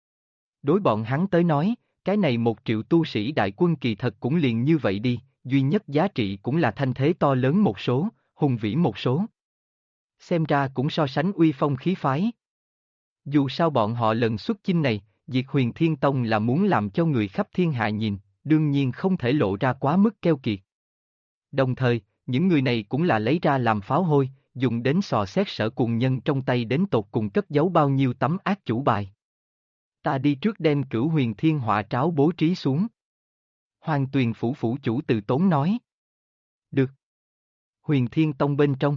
Đối bọn hắn tới nói, cái này 1 triệu tu sĩ đại quân kỳ thật cũng liền như vậy đi, duy nhất giá trị cũng là thanh thế to lớn một số, hùng vĩ một số. Xem ra cũng so sánh uy phong khí phái. Dù sao bọn họ lần xuất chinh này, Diệt Huyền Thiên Tông là muốn làm cho người khắp thiên hạ nhìn, đương nhiên không thể lộ ra quá mức keo kiệt. Đồng thời, những người này cũng là lấy ra làm pháo hôi, dùng đến sò xét Sở Cùng Nhân trong tay đến tột cùng cất giấu bao nhiêu tấm ác chủ bài. Ta đi trước đem Cửu Huyền Thiên Hỏa Tráo bố trí xuống. Hoàng Tuyền Phủ phủ chủ từ tốn nói. Được. Huyền Thiên Tông bên trong.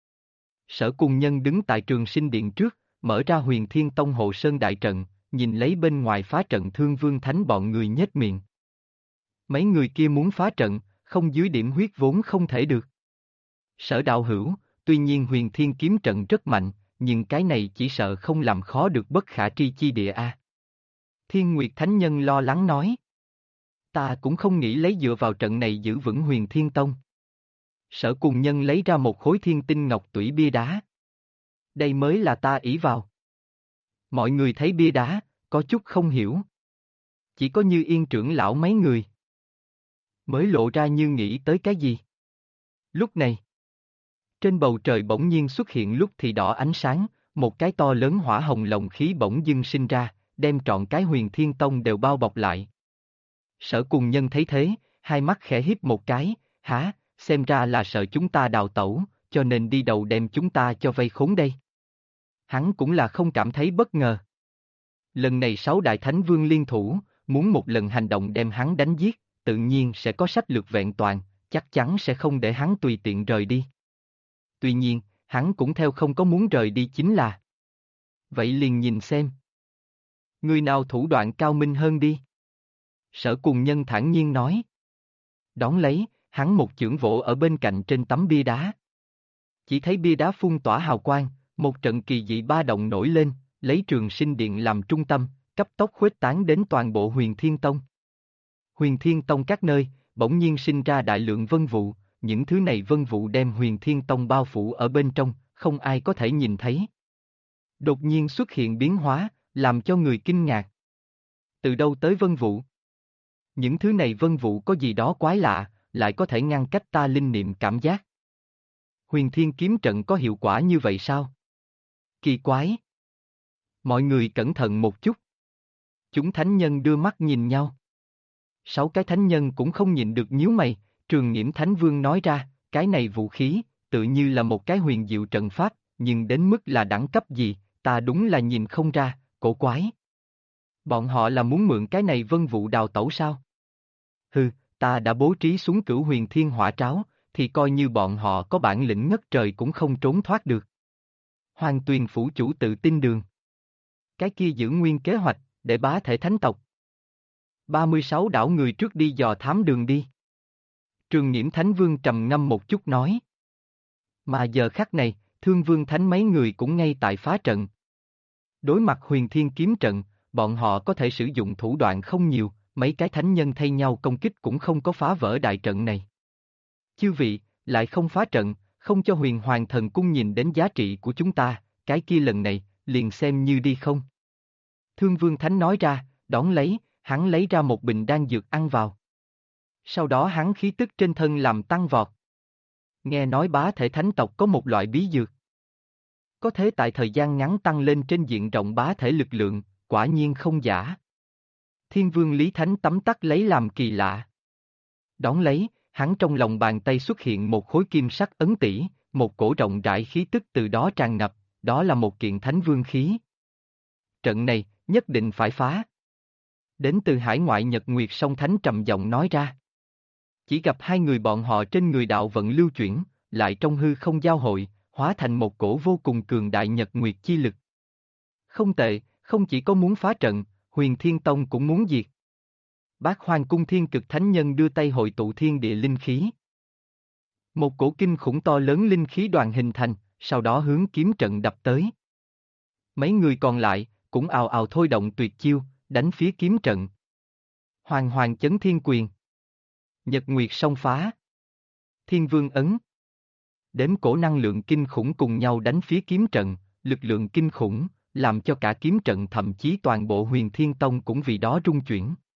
Sở Cùng Nhân đứng tại Trường Sinh Điện trước, mở ra Huyền Thiên Tông hộ sơn đại trận, nhìn lấy bên ngoài phá trận Thương Vương Thánh bọn người nhếch miệng. Mấy người kia muốn phá trận, không dưới điểm huyết vốn không thể được. Sở đạo hữu, tuy nhiên Huyền Thiên kiếm trận rất mạnh, nhưng cái này chỉ sợ không làm khó được bất khả tri chi địa a. Thiên Nguyệt Thánh Nhân lo lắng nói. Ta cũng không nghĩ lấy dựa vào trận này giữ vững Huyền Thiên Tông. Sở Cùng Nhân lấy ra một khối thiên tinh ngọc tủy bia đá. Đây mới là ta ỷ vào. Mọi người thấy bia đá, có chút không hiểu. Chỉ có Như Yên trưởng lão mấy người. Mới lộ ra như nghĩ tới cái gì. Lúc này, trên bầu trời bỗng nhiên xuất hiện lúc thì đỏ ánh sáng, một cái to lớn hỏa hồng lồng khí bỗng dưng sinh ra, đem trọn cái Huyền Thiên Tông đều bao bọc lại. Sở Cùng Nhân thấy thế, hai mắt khẽ híp một cái, hả, xem ra là sợ chúng ta đào tẩu, cho nên đi đầu đem chúng ta cho vây khốn đây. Hắn cũng là không cảm thấy bất ngờ. Lần này 6 đại thánh vương liên thủ, muốn một lần hành động đem hắn đánh giết, tự nhiên sẽ có sách lược vẹn toàn, chắc chắn sẽ không để hắn tùy tiện rời đi. Tuy nhiên, hắn cũng theo không có muốn rời đi chính là. Vậy liền nhìn xem. Người nào thủ đoạn cao minh hơn đi. Sở Cùng Nhân thản nhiên nói. Đón lấy, hắn một chưởng vỗ ở bên cạnh trên tấm bia đá. Chỉ thấy bia đá phun tỏa hào quang, một trận kỳ dị ba động nổi lên, lấy Trường Sinh Điện làm trung tâm, cấp tốc khuếch tán đến toàn bộ Huyền Thiên Tông. Huyền Thiên Tông các nơi, bỗng nhiên sinh ra đại lượng vân vụ, những thứ này vân vụ đem Huyền Thiên Tông bao phủ ở bên trong, không ai có thể nhìn thấy. Đột nhiên xuất hiện biến hóa, làm cho người kinh ngạc. Từ đâu tới vân vụ? Những thứ này vân vụ có gì đó quái lạ, lại có thể ngăn cách ta linh niệm cảm giác. Huyền Thiên kiếm trận có hiệu quả như vậy sao? Kỳ quái. Mọi người cẩn thận một chút. Chúng thánh nhân đưa mắt nhìn nhau. 6 cái thánh nhân cũng không nhịn được nhíu mày, Trường Nghiễm Thánh Vương nói ra, cái này vũ khí, tự như là một cái huyền diệu trận pháp, nhưng đến mức là đẳng cấp gì, ta đúng là nhìn không ra, cổ quái. Bọn họ là muốn mượn cái này vân vụ đào tẩu sao? Hừ, ta đã bố trí xuống Cửu Huyền Thiên Hỏa Tráo, thì coi như bọn họ có bản lĩnh ngất trời cũng không trốn thoát được. Hoàng Tuyền phủ chủ tự tin đường. Cái kia giữ nguyên kế hoạch, để bá thể thánh tộc. 36 đảo người trước đi dò thám đường đi. Trường Nghiễm Thánh Vương trầm ngâm một chút nói. Mà giờ khắc này, Thương Vương Thánh mấy người cũng ngay tại phá trận. Đối mặt Huyền Thiên kiếm trận, bọn họ có thể sử dụng thủ đoạn không nhiều, mấy cái thánh nhân thay nhau công kích cũng không có phá vỡ đại trận này. Chư vị, lại không phá trận, không cho Huyền Hoàng Thần Cung nhìn đến giá trị của chúng ta, cái kia lần này, liền xem như đi không. Thương Vương Thánh nói ra, đón lấy, hắn lấy ra một bình đan dược ăn vào. Sau đó hắn khí tức trên thân làm tăng vọt. Nghe nói bá thể thánh tộc có một loại bí dược. Có thể tại thời gian ngắn tăng lên trên diện rộng bá thể lực lượng, quả nhiên không giả. Thiên Vương Lý Thánh tấm tắc lấy làm kỳ lạ. Đón lấy, hắn trong lòng bàn tay xuất hiện một khối kim sắc ấn tỷ, một cổ rộng rãi khí tức từ đó tràn ngập, đó là một kiện thánh vương khí. Trận này, nhất định phải phá. Đến từ hải ngoại Nhật Nguyệt Song Thánh trầm giọng nói ra. Chỉ gặp hai người bọn họ trên người đạo vận lưu chuyển, lại trong hư không giao hội, hóa thành một cổ vô cùng cường đại nhật nguyệt chi lực. Không tệ, không chỉ có muốn phá trận, Huyền Thiên Tông cũng muốn diệt. Bác Hoang Cung Thiên Cực Thánh Nhân đưa tay hội tụ thiên địa linh khí. Một cổ kinh khủng to lớn linh khí đoàn hình thành, sau đó hướng kiếm trận đập tới. Mấy người còn lại, cũng ào ào thôi động tuyệt chiêu, đánh phía kiếm trận. Hoàng hoàng chấn thiên quyền. Nhật nguyệt song phá. Thiên vương ấn. Đếm cổ năng lượng kinh khủng cùng nhau đánh phía kiếm trận, lực lượng kinh khủng, làm cho cả kiếm trận thậm chí toàn bộ Huyền Thiên Tông cũng vì đó rung chuyển.